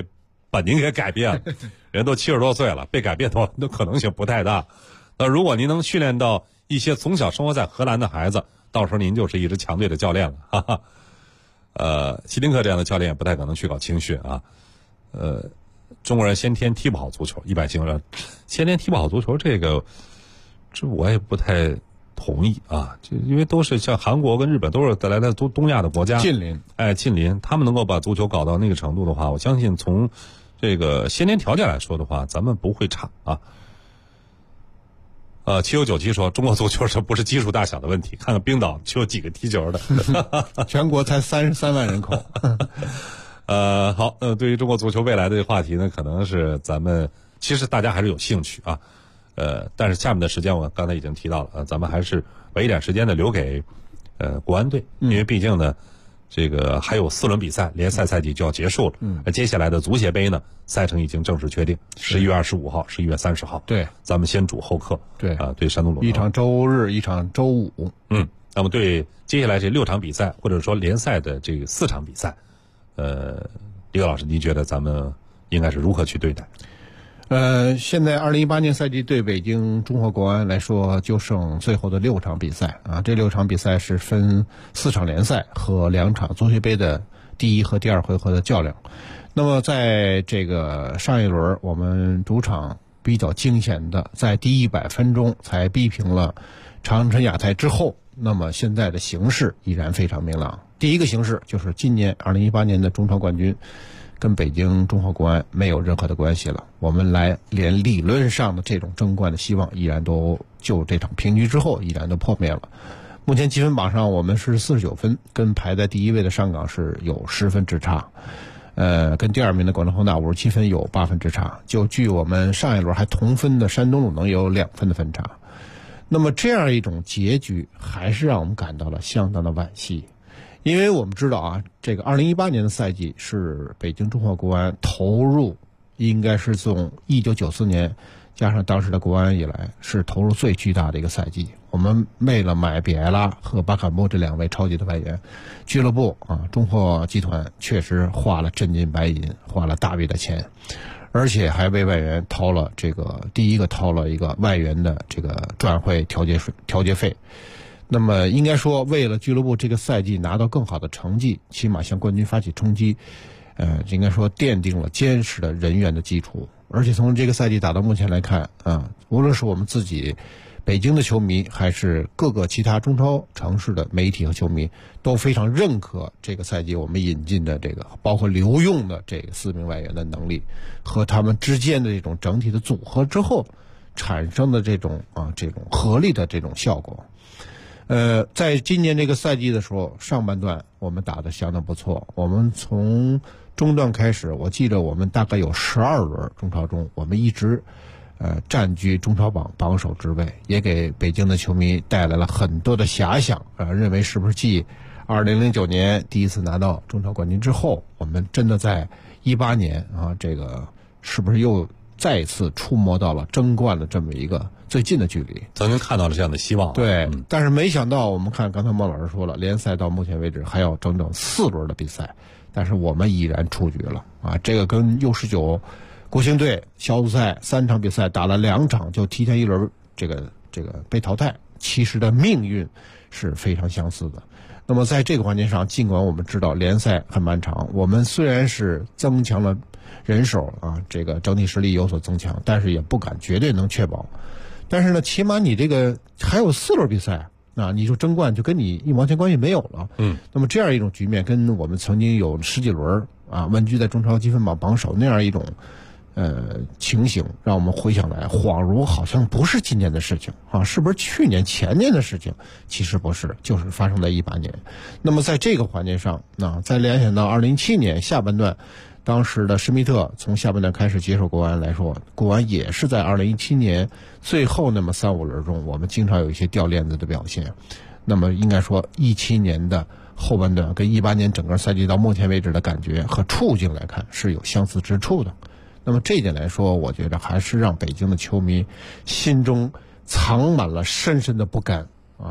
把您给改变了。人都70多岁了，被改变的可能性不太大。那如果您能训练到一些从小生活在荷兰的孩子，到时候您就是一支强队的教练了，哈哈。希丁克这样的教练也不太可能去搞青训啊。中国人先天踢不好足球，100姓人先天踢不好足球，这我也不太同意啊。就因为都是像韩国跟日本都是来自东亚的国家， 近邻， 近邻，他们能够把足球搞到那个程度的话，我相信从这个先天条件来说的话，咱们不会差啊。7997说中国足球这不是基数大小的问题，看看冰岛就有几个踢球的， 全国才33万人口。 好，对于中国足球未来的话题呢，可能是咱们其实大家还是有兴趣啊。但是下面的时间我刚才已经提到了，咱们还是把一点时间呢留给国安队，因为毕竟呢。这个还有4轮比赛，联赛赛季就要结束了。而接下来的足协杯呢，赛程已经正式确定，11月25号、11月30号。 对， 咱们先主后客。 对对山东鲁能。 一场周日，一场周五。 那么对接下来这6场比赛，或者说联赛的这个4场比赛，李葛老师，您觉得咱们应该是如何去对待？ 现在2018年赛季对北京中赫国安来说，就剩最后的6场比赛啊。这6场比赛是分4场联赛和2场足协杯的第1和第2回合的较量。那么在这个上一轮，我们主场比较惊险的，在第100分钟才逼平了长春亚泰之后，那么现在的形势依然非常明朗。第一个形势就是今年2018年的中超冠军跟北京中赫国安没有任何的关系了，我们连理论上的这种争冠的希望依然都就这场平局之后依然都破灭了。目前积分榜上我们是49分，跟排在第1位的上港是有10分之差，跟第2名的广州恒大57分有8分之差，就距我们上一轮还同分的山东鲁能有2分的分差。那么这样一种结局还是让我们感到了相当的惋惜。因为我们知道啊，这个2018年的赛季是北京中赫国安投入，应该是从1994年加上当时的国安以来，是投入最巨大的一个赛季。我们为了买比埃拉和巴坎布这2位超级的外援，俱乐部啊，中赫集团确实花了真金白银，花了大笔的钱，而且还为外援掏了第一个掏了一个外援的这个转会调节费。那么应该说，为了俱乐部这个赛季拿到更好的成绩，起码向冠军发起冲击，应该说奠定了坚实的人员的基础。而且从这个赛季打到目前来看啊，无论是我们自己北京的球迷，还是各个其他中超城市的媒体和球迷，都非常认可这个赛季我们引进的这个包括留用的这个4名外援的能力和他们之间的这种整体的组合之后产生的这种合力的这种效果。在今年这个赛季的时候，上半段我们打得相当不错。我们从中段开始，我记得我们大概有12轮中超中，我们一直占据中超榜首之位，也给北京的球迷带来了很多的遐想，认为是不是继2009年第一次拿到中超冠军之后，我们真的在18年啊，这个是不是又再一次触摸到了争冠的这么一个最近的距离， 曾经看到了这样的希望。 对，但是没想到，我们看刚才孟老师说了，联赛到目前为止还要整整4轮的比赛，但是我们依然出局了啊！这个跟 U19 国青队小组赛3场比赛打了2场就提前1轮这个被淘汰，其实的命运是非常相似的。那么在这个环节上，尽管我们知道联赛很漫长，我们虽然是增强了人手啊，这个整体实力有所增强，但是也不敢绝对能确保。但是呢，起码你这个还有4轮比赛啊，你就争冠就跟你1毛钱关系没有了。那么这样一种局面，跟我们曾经有10几轮啊稳居在中超积分榜首那样一种情形，让我们回想来，恍如好像不是今年的事情啊，是不是去年前年的事情？其实不是，就是发生在18年。那么在这个环节上，再联想到2017年下半段。当时的施密特从下半段开始接手国安来说，国安也是在2017年最后那么3-5轮中，我们经常有一些掉链子的表现。那么应该说17年的后半段跟18年整个赛季到目前为止的感觉和处境来看是有相似之处的。那么这一点来说，我觉得还是让北京的球迷心中藏满了深深的不甘啊。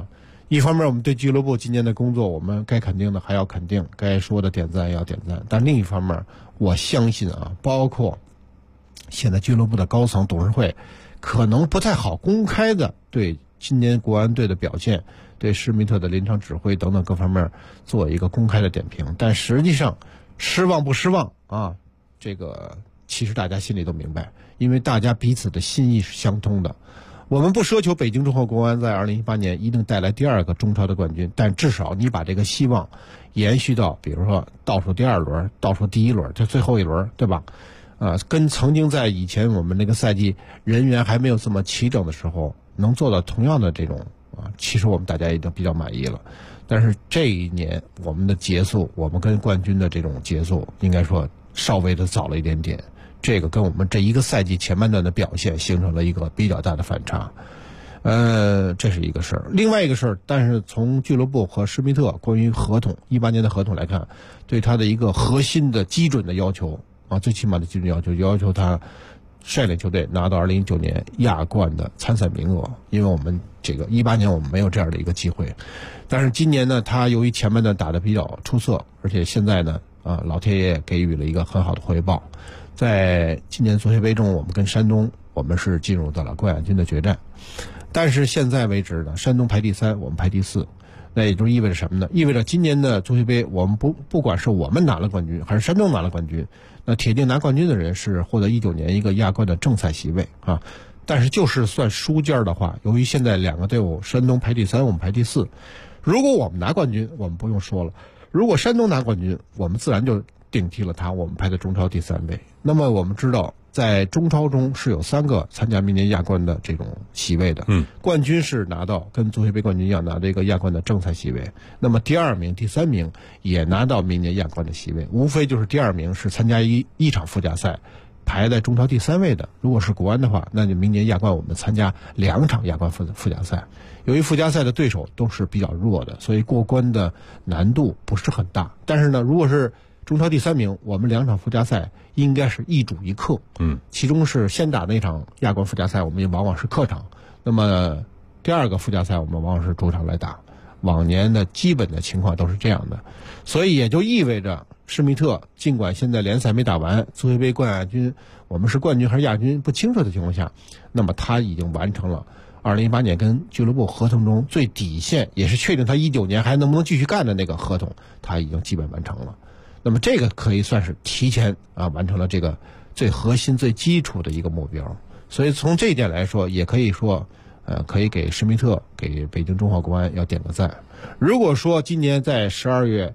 一方面我们对俱乐部今年的工作，我们该肯定的还要肯定，该说的点赞也要点赞。但另一方面，我相信啊，包括现在俱乐部的高层董事会，可能不太好公开的对今年国安队的表现，对施密特的临场指挥等等各方面做一个公开的点评。但实际上失望不失望啊？这个其实大家心里都明白，因为大家彼此的心意是相通的。我们不奢求北京中赫国安在2018年一定带来第2个中超的冠军，但至少你把这个希望延续到比如说倒数第2轮、倒数第1轮，这最后一轮，对吧？跟曾经在以前我们那个赛季人员还没有这么齐整的时候能做到同样的这种其实我们大家已经比较满意了。但是这一年我们的结束，我们跟冠军的这种结束应该说稍微的早了一点点，这个跟我们这一个赛季前半段的表现形成了一个比较大的反差。这是一个事儿。另外一个事儿，但是从俱乐部和施密特关于合同18年的合同来看，对他的一个核心的基准的要求最起码的基准要求他率领球队拿到2019年亚冠的参赛名额，因为我们这个18年我们没有这样的一个机会。但是今年呢，他由于前半段打得比较出色，而且现在呢老天爷给予了一个很好的回报。在今年足协杯中，我们跟山东我们是进入到了冠亚军的决战，但是现在为止呢，山东排第3，我们排第4，那也就意味着什么呢？意味着今年的足协杯，我们不管是我们拿了冠军，还是山东拿了冠军，那铁定拿冠军的人是获得19年一个亚冠的正赛席位啊。但是就是算输件的话，由于现在2个队伍，山东排第3，我们排第4，如果我们拿冠军，我们不用说了；如果山东拿冠军，我们自然就顶替了他，我们排在中超第3位。那么我们知道，在中超中是有3个参加明年亚冠的这种席位的，冠军是拿到跟足协杯冠军一样拿到一个亚冠的正赛席位，那么第2名、第3名也拿到明年亚冠的席位，无非就是第2名是参加一场附加赛，排在中超第3位的。如果是国安的话，那就明年亚冠我们参加2场亚冠附加赛。由于附加赛的对手都是比较弱的，所以过关的难度不是很大。但是呢，如果是中超第3名，我们2场附加赛应该是一主一客，其中是先打那场亚冠附加赛，我们也往往是客场，那么第2个附加赛我们往往是主场来打，往年的基本的情况都是这样的。所以也就意味着施密特尽管现在联赛没打完，足协杯冠亚军我们是冠军还是亚军不清楚的情况下，那么他已经完成了2018年跟俱乐部合同中最底线，也是确定他19年还能不能继续干的那个合同，他已经基本完成了。那么这个可以算是提前完成了这个最核心最基础的一个目标。所以从这一点来说，也可以说可以给施密特给北京中赫国安要点个赞。如果说今年在11月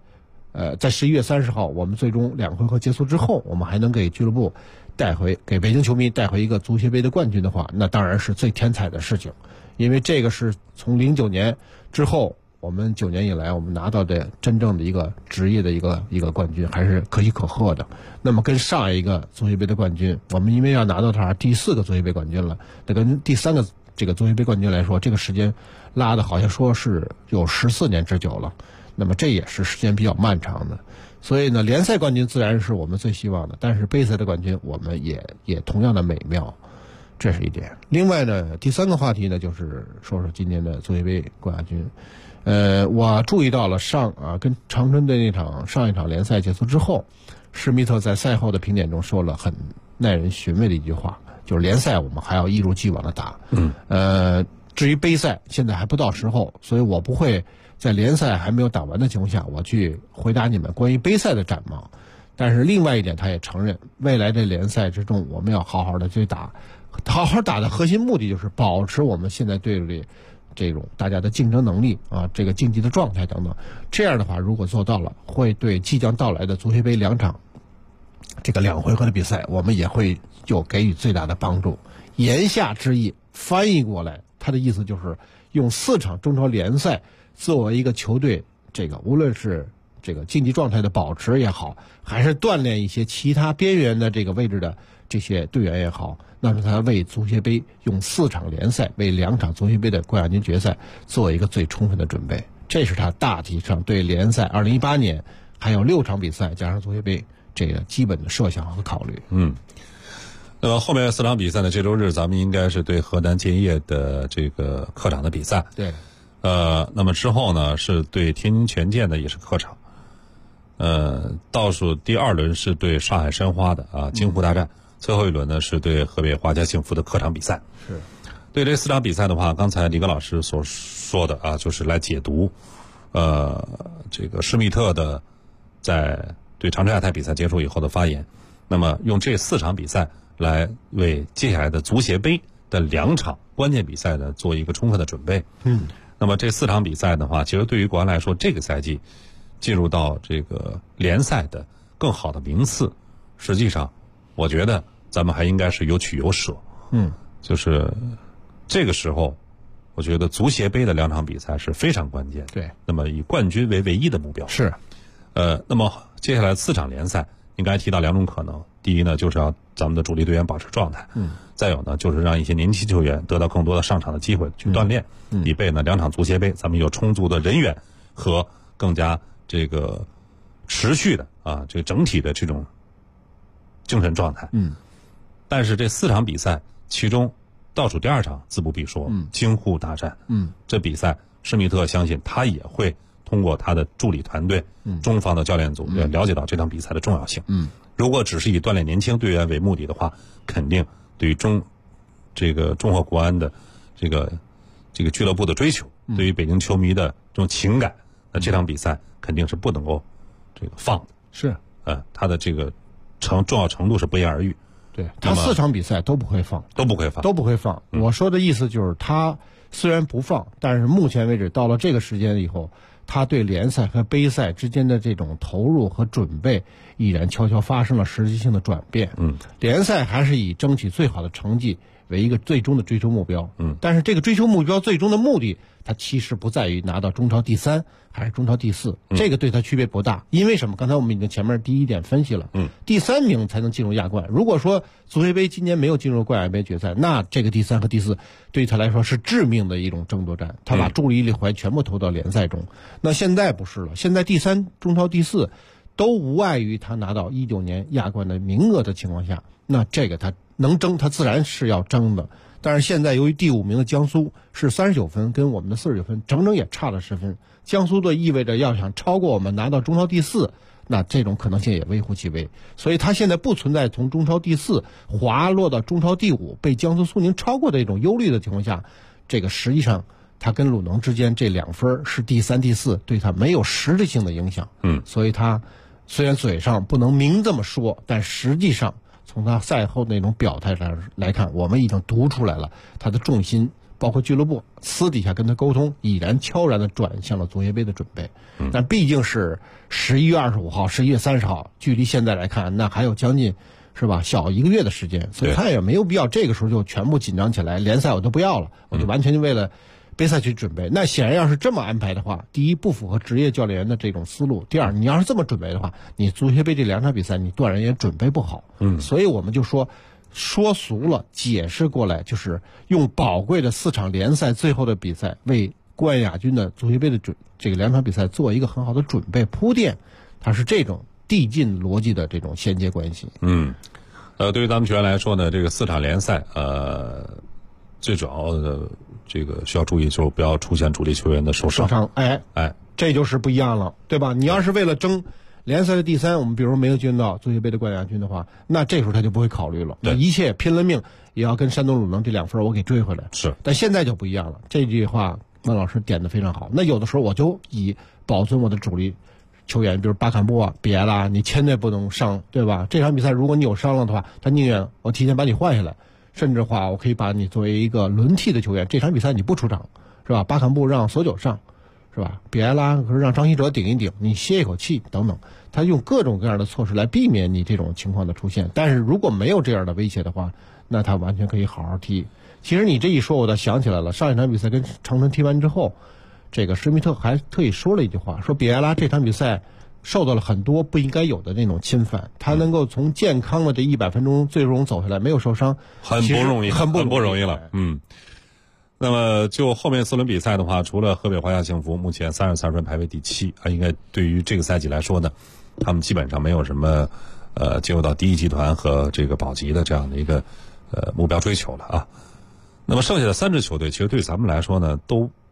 30号我们最终2回合结束之后，我们还能给俱乐部给北京球迷带回一个足协杯的冠军的话，那当然是最天才的事情。因为这个是从09年之后我们9年以来我们拿到的真正的一个职业的一个冠军，还是可喜可贺的。那么跟上一个足协杯的冠军，我们因为要拿到它第4个足协杯冠军了，那跟第3个这个足协杯冠军来说，这个时间拉的好像说是有14年之久了，那么这也是时间比较漫长的。所以呢，联赛冠军自然是我们最希望的，但是杯赛的冠军我们也同样的美妙，这是一点。另外呢，第3个话题呢，就是说说今年的足协杯冠亚军。我注意到了跟长春队上一场联赛结束之后，施密特在赛后的评点中说了很耐人寻味的一句话，就是联赛我们还要一如既往的打。至于杯赛现在还不到时候，所以我不会在联赛还没有打完的情况下我去回答你们关于杯赛的展望。但是另外一点，他也承认未来的联赛之中我们要好好的去打，好好打的核心目的就是保持我们现在队里这种大家的竞争能力这个竞技的状态等等。这样的话如果做到了，会对即将到来的足协杯2场这个2回合的比赛，我们也会有给予最大的帮助。言下之意翻译过来，他的意思就是用4场中超联赛作为一个球队这个无论是这个竞技状态的保持也好，还是锻炼一些其他边缘的这个位置的这些队员也好，那是他为足协杯用4场联赛为2场足协杯的冠亚军决赛做一个最充分的准备。这是他大体上对联赛2018年还有6场比赛加上足协杯这个基本的设想和考虑。 那么后面4场比赛呢，这周日咱们应该是对河南建业的这个客场的比赛。 对。 那么之后呢是对天津权健的也是客场，倒数第2轮是对上海申花的啊京沪大战，最后一轮呢是对河北华夏幸福的客场比赛。 是对这4场比赛的话，刚才李戈老师所说的啊，就是来解读这个施密特的在对长春亚泰比赛结束以后的发言，那么用这4场比赛来为接下来的足协杯的2场关键比赛呢做一个充分的准备。那么这4场比赛的话，其实对于国安来说，这个赛季进入到这个联赛的更好的名次，实际上我觉得咱们还应该是有取有舍。就是这个时候我觉得足协杯的2场比赛是非常关键。 对， 那么以冠军为唯一的目标。 是那么接下来4场联赛，你刚才提到2种可能，第一呢就是要咱们的主力队员保持状态，再有呢就是让一些年轻球员得到更多的上场的机会去锻炼，以备呢2场足协杯咱们有充足的人员和更加这个持续的啊这个整体的这种精神状态。但是这4场比赛其中倒数第2场自不必说，京沪大战，这比赛施密特相信他也会通过他的助理团队，中方的教练组也了解到这场比赛的重要性。如果只是以锻炼年轻队员为目的的话，肯定对于中国国安的这个俱乐部的追求，对于北京球迷的这种情感，那这场比赛肯定是不能够这个放的。 是， 他的这个重要程度是不言而喻。 对，他4场比赛都不会放。我说的意思就是，他虽然不放，但是目前为止到了这个时间以后，他对联赛和杯赛之间的这种投入和准备，已然悄悄发生了实质性的转变。联赛还是以争取最好的成绩为一个最终的追求目标。但是这个追求目标最终的目的，它其实不在于拿到中超第3还是中超第4，这个对它区别不大。因为什么？刚才我们已经前面第1点分析了，第3名才能进入亚冠。如果说足协杯今年没有进入冠亚杯决赛，那这个第3和第4对于他来说是致命的一种争夺战，他把注意力还全部投到联赛中。那现在不是了，现在第3、中超第4都无碍于他拿到19年亚冠的名额的情况下，那这个他能争，他自然是要争的。但是现在由于第5名的江苏是39分，跟我们的49分整整也差了10分，江苏队意味着要想超过我们拿到中超第4，那这种可能性也微乎其微。所以他现在不存在从中超第4滑落到中超第5被江苏苏宁超过的一种忧虑的情况下，这个实际上他跟鲁能之间这2分是第3、第4，对他没有实质性的影响。所以他虽然嘴上不能明这么说，但实际上从他赛后那种表态来看，我们已经读出来了他的重心，包括俱乐部私底下跟他沟通，已然悄然的转向了足协杯的准备。但毕竟是11月25号、11月30号，距离现在来看，那还有将近是吧小1个月的时间，所以他也没有必要这个时候就全部紧张起来，联赛我都不要了，我就完全为了杯赛去准备。那显然要是这么安排的话，第一不符合职业教练员的这种思路，第二你要是这么准备的话，你足协杯这2场比赛你断然也准备不好。所以我们就说俗了，解释过来就是用宝贵的4场联赛最后的比赛为冠亚军的足协杯的这个2场比赛做一个很好的准备铺垫，它是这种递进逻辑的这种衔接关系。 对于咱们球员来说呢，这个4场联赛最主要的这个需要注意，就是不要出现主力球员的受伤。这就是不一样了，对吧？你要是为了争联赛的第3，我们比如没有进到足协杯的冠亚军的话，那这时候他就不会考虑了，那一切拼了命也要跟山东鲁能这2分我给追回来。但现在就不一样了，这句话万老师点得非常好。那有的时候我就以保存我的主力球员，比如巴坎布啊、别啦，你千万不能伤，对吧？这场比赛如果你有伤了的话，他宁愿我提前把你换下来，甚至话我可以把你作为一个轮替的球员，这场比赛你不出场，是吧？巴坎布让索久上，是吧？别啦，可是让张稀哲顶一顶，你歇一口气等等，他用各种各样的措施来避免你这种情况的出现。但是如果没有这样的威胁的话，那他完全可以好好踢。其实你这一说，我倒想起来了，上一场比赛跟长春踢完之后，这个施密特还特意说了一句话，说比埃拉这场比赛受到了很多不应该有的那种侵犯，他能够从健康的这100分钟最终走下来没有受伤， 很不容易， 很不容易了。那么就后面4轮比赛的话，除了河北华夏幸福目前33分排位第7，应该对于这个赛季来说呢，他们基本上没有什么进入到第1集团和这个保级的这样的一个目标追求了啊。那么剩下的3支球队，其实对咱们来说呢，都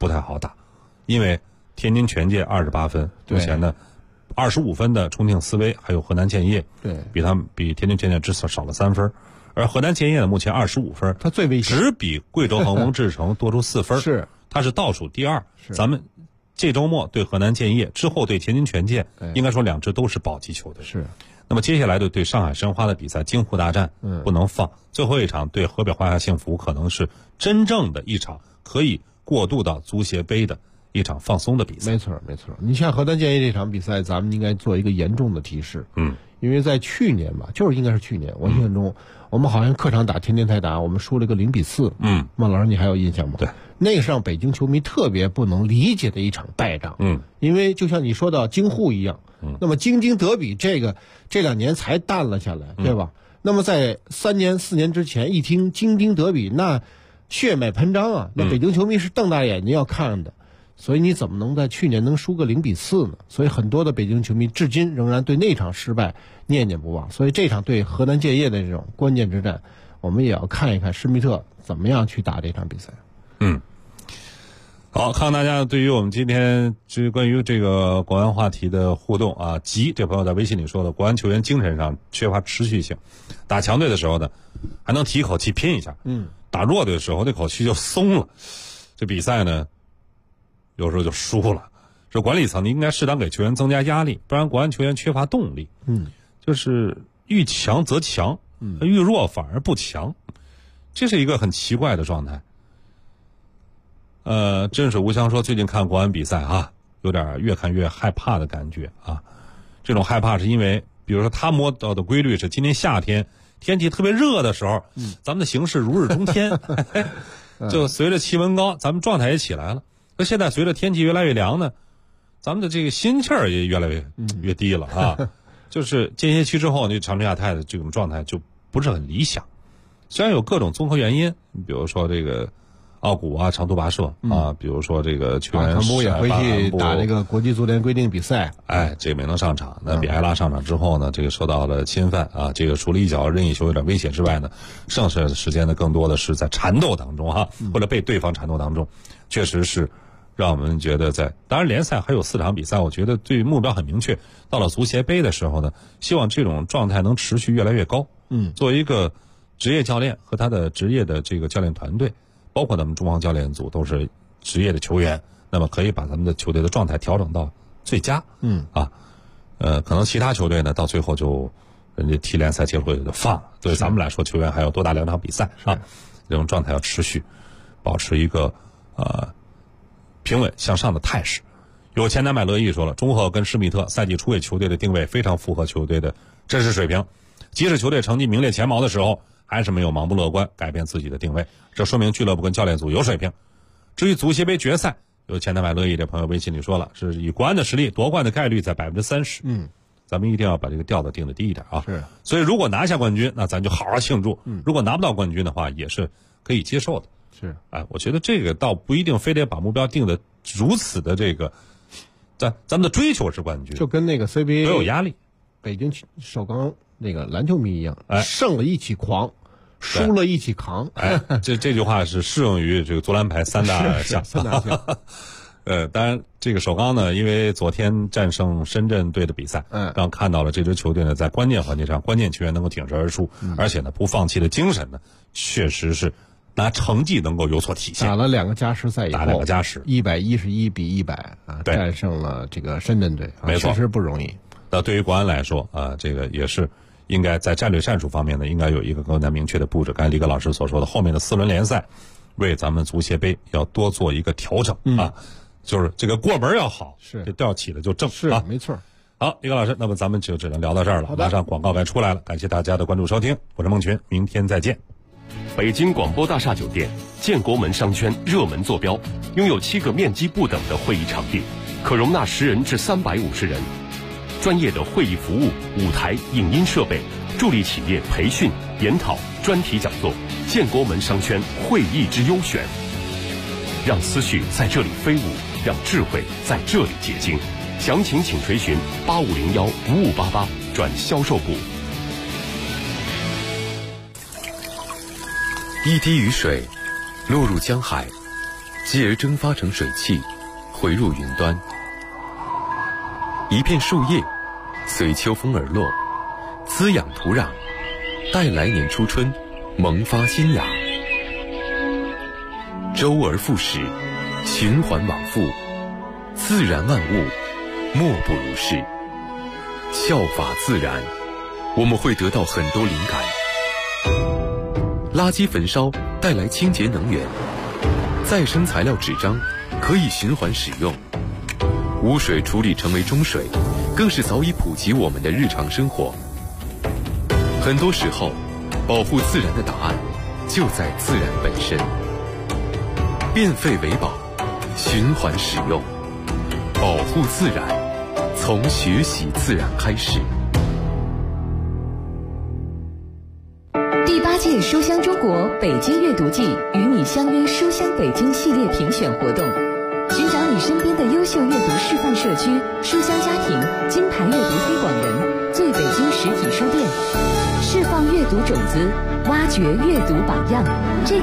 不太好打，因为天津权健28分，目前呢25分的重庆斯威还有河南建业， 对， 比天津权健至少少了3分，而河南建业呢目前25分， 它最危险， 只比贵州恒丰智诚多出4分， 是， 它是倒数第2。咱们这周末对河南建业，之后对天津权健，应该说2支都是保级球队。 是。 那么接下来的对上海申花的比赛，京沪大战不能放，最后一场对河北华夏幸福可能是真正的一场可以过渡到足协杯的一场放松的比赛。 没错。你像河南建业这场比赛，咱们应该做一个严重的提示。因为在去年吧，就是应该是去年，我印象中，我们好像客场打天津泰达，我们输了个0-4。孟老师，你还有印象吗？ 对， 那个是让北京球迷特别不能理解的一场败仗。因为就像你说到京沪一样，那么京津德比这2年才淡了下来，对吧？那么在3年4年之前，一听京津德比，那血脉喷张啊，那北京球迷是瞪大眼睛要看的。所以你怎么能在去年能输个0-4呢？所以很多的北京球迷至今仍然对那场失败念念不忘。所以这场对河南建业的这种关键之战，我们也要看一看施密特怎么样去打这场比赛。 好，看看大家对于我们今天关于这个国安话题的互动啊。吉这朋友在微信里说的，国安球员精神上缺乏持续性，打强队的时候呢还能提一口气拼一下，打弱队的时候那口气就松了，这比赛呢有时候就输了。这管理层应该适当给球员增加压力，不然国安球员缺乏动力。就是遇强则强，遇弱反而不强，这是一个很奇怪的状态。真水无香说最近看国安比赛啊，有点越看越害怕的感觉啊。这种害怕是因为，比如说他摸到的规律是，今年夏天天气特别热的时候，咱们的形势如日中天，就随着气温高，咱们状态也起来了。那现在随着天气越来越凉呢，咱们的这个心气儿也越来越低了啊。就是间歇期之后，那长春亚泰的这种状态就不是很理想。虽然有各种综合原因，比如说这个奥古啊长途跋涉啊，比如说这个球员坎布也回去打这个国际足联规定比赛， 这个没能上场。那比埃拉上场之后呢，这个受到了侵犯啊，这个除了一脚任意球有点危险之外呢，剩下的时间呢更多的是在缠斗当中啊，或者被对方缠斗当中，确实是让我们觉得当然联赛还有4场比赛，我觉得对目标很明确，到了足协杯的时候呢，希望这种状态能持续越来越高。作为一个职业教练和他的职业的这个教练团队，包括咱们中方教练组都是职业的球员，那么可以把咱们的球队的状态调整到最佳。可能其他球队呢到最后就人家踢联赛结束就放了。对于咱们来说，球员还要多打2场比赛啊，这种状态要持续保持一个平稳向上的态势。有钱难买乐意说了，中赫跟施密特赛季初为球队的定位非常符合球队的真实水平，即使球队成绩名列前茅的时候，还是没有盲目乐观改变自己的定位，这说明俱乐部跟教练组有水平。至于足协杯决赛，有钱难买乐意这朋友微信里说了，是以国安的实力夺冠的概率在30%。咱们一定要把这个调子定得低一点啊。 是， 所以如果拿下冠军，那咱就好好庆祝。如果拿不到冠军的话，也是可以接受的。 是， 我觉得这个倒不一定非得把目标定得如此的这个，咱们的追求是冠军， 就跟那个 CBA 都有压力。 北京首钢那个篮球迷一样，胜了一起狂，输了一起扛。 这句话是适用于这个足篮排3大项。 3大项。 当然这个首钢呢，因为昨天战胜深圳队的比赛，让看到了这支球队呢在关键环节上，关键球员能够挺身而出，而且呢不放弃的精神呢，确实是拿成绩能够有所体现。 打了2个加时赛以后， 打2个加时 ，111比100战胜了这个深圳队， 没错， 确实不容易。 那对于国安来说这个也是应该在战略战术方面呢，应该有一个更加明确的布置。刚才李哥老师所说的，后面的4轮联赛，为咱们足协杯要多做一个调整就是这个过门要好， 是这调起来就正是没错。 好，李哥老师，那么咱们就只能聊到这儿了。马上广告该出来了，感谢大家的关注收听，我是孟群，明天再见。 北京广播大厦酒店建国门商圈热门坐标，拥有7个面积不等的会议场地，可容纳10人至350人。专业的会议服务、舞台、影音设备，助力企业培训、研讨、专题讲座。建国门商圈会议之优选，让思绪在这里飞舞，让智慧在这里结晶。详情请垂询8501-5588转销售部。 一滴雨水落入江海， 继而蒸发成水汽，回入云端。一片树叶随秋风而落，滋养土壤，待来年初春萌发新芽。周而复始，循环往复，自然万物莫不如是。效法自然，我们会得到很多灵感。垃圾焚烧带来清洁能源，再生材料纸张可以循环使用，污水处理成为中水，更是早已普及我们的日常生活。很多时候，保护自然的答案就在自然本身。变废为宝，循环使用，保护自然，从学习自然开始。 第8届书香中国北京阅读季与你相约书香北京系列评选活动，寻找你身边的优秀阅读示范社区、书香家庭、金牌阅读推广人、最北京实体书店，释放阅读种子，挖掘阅读榜样。这个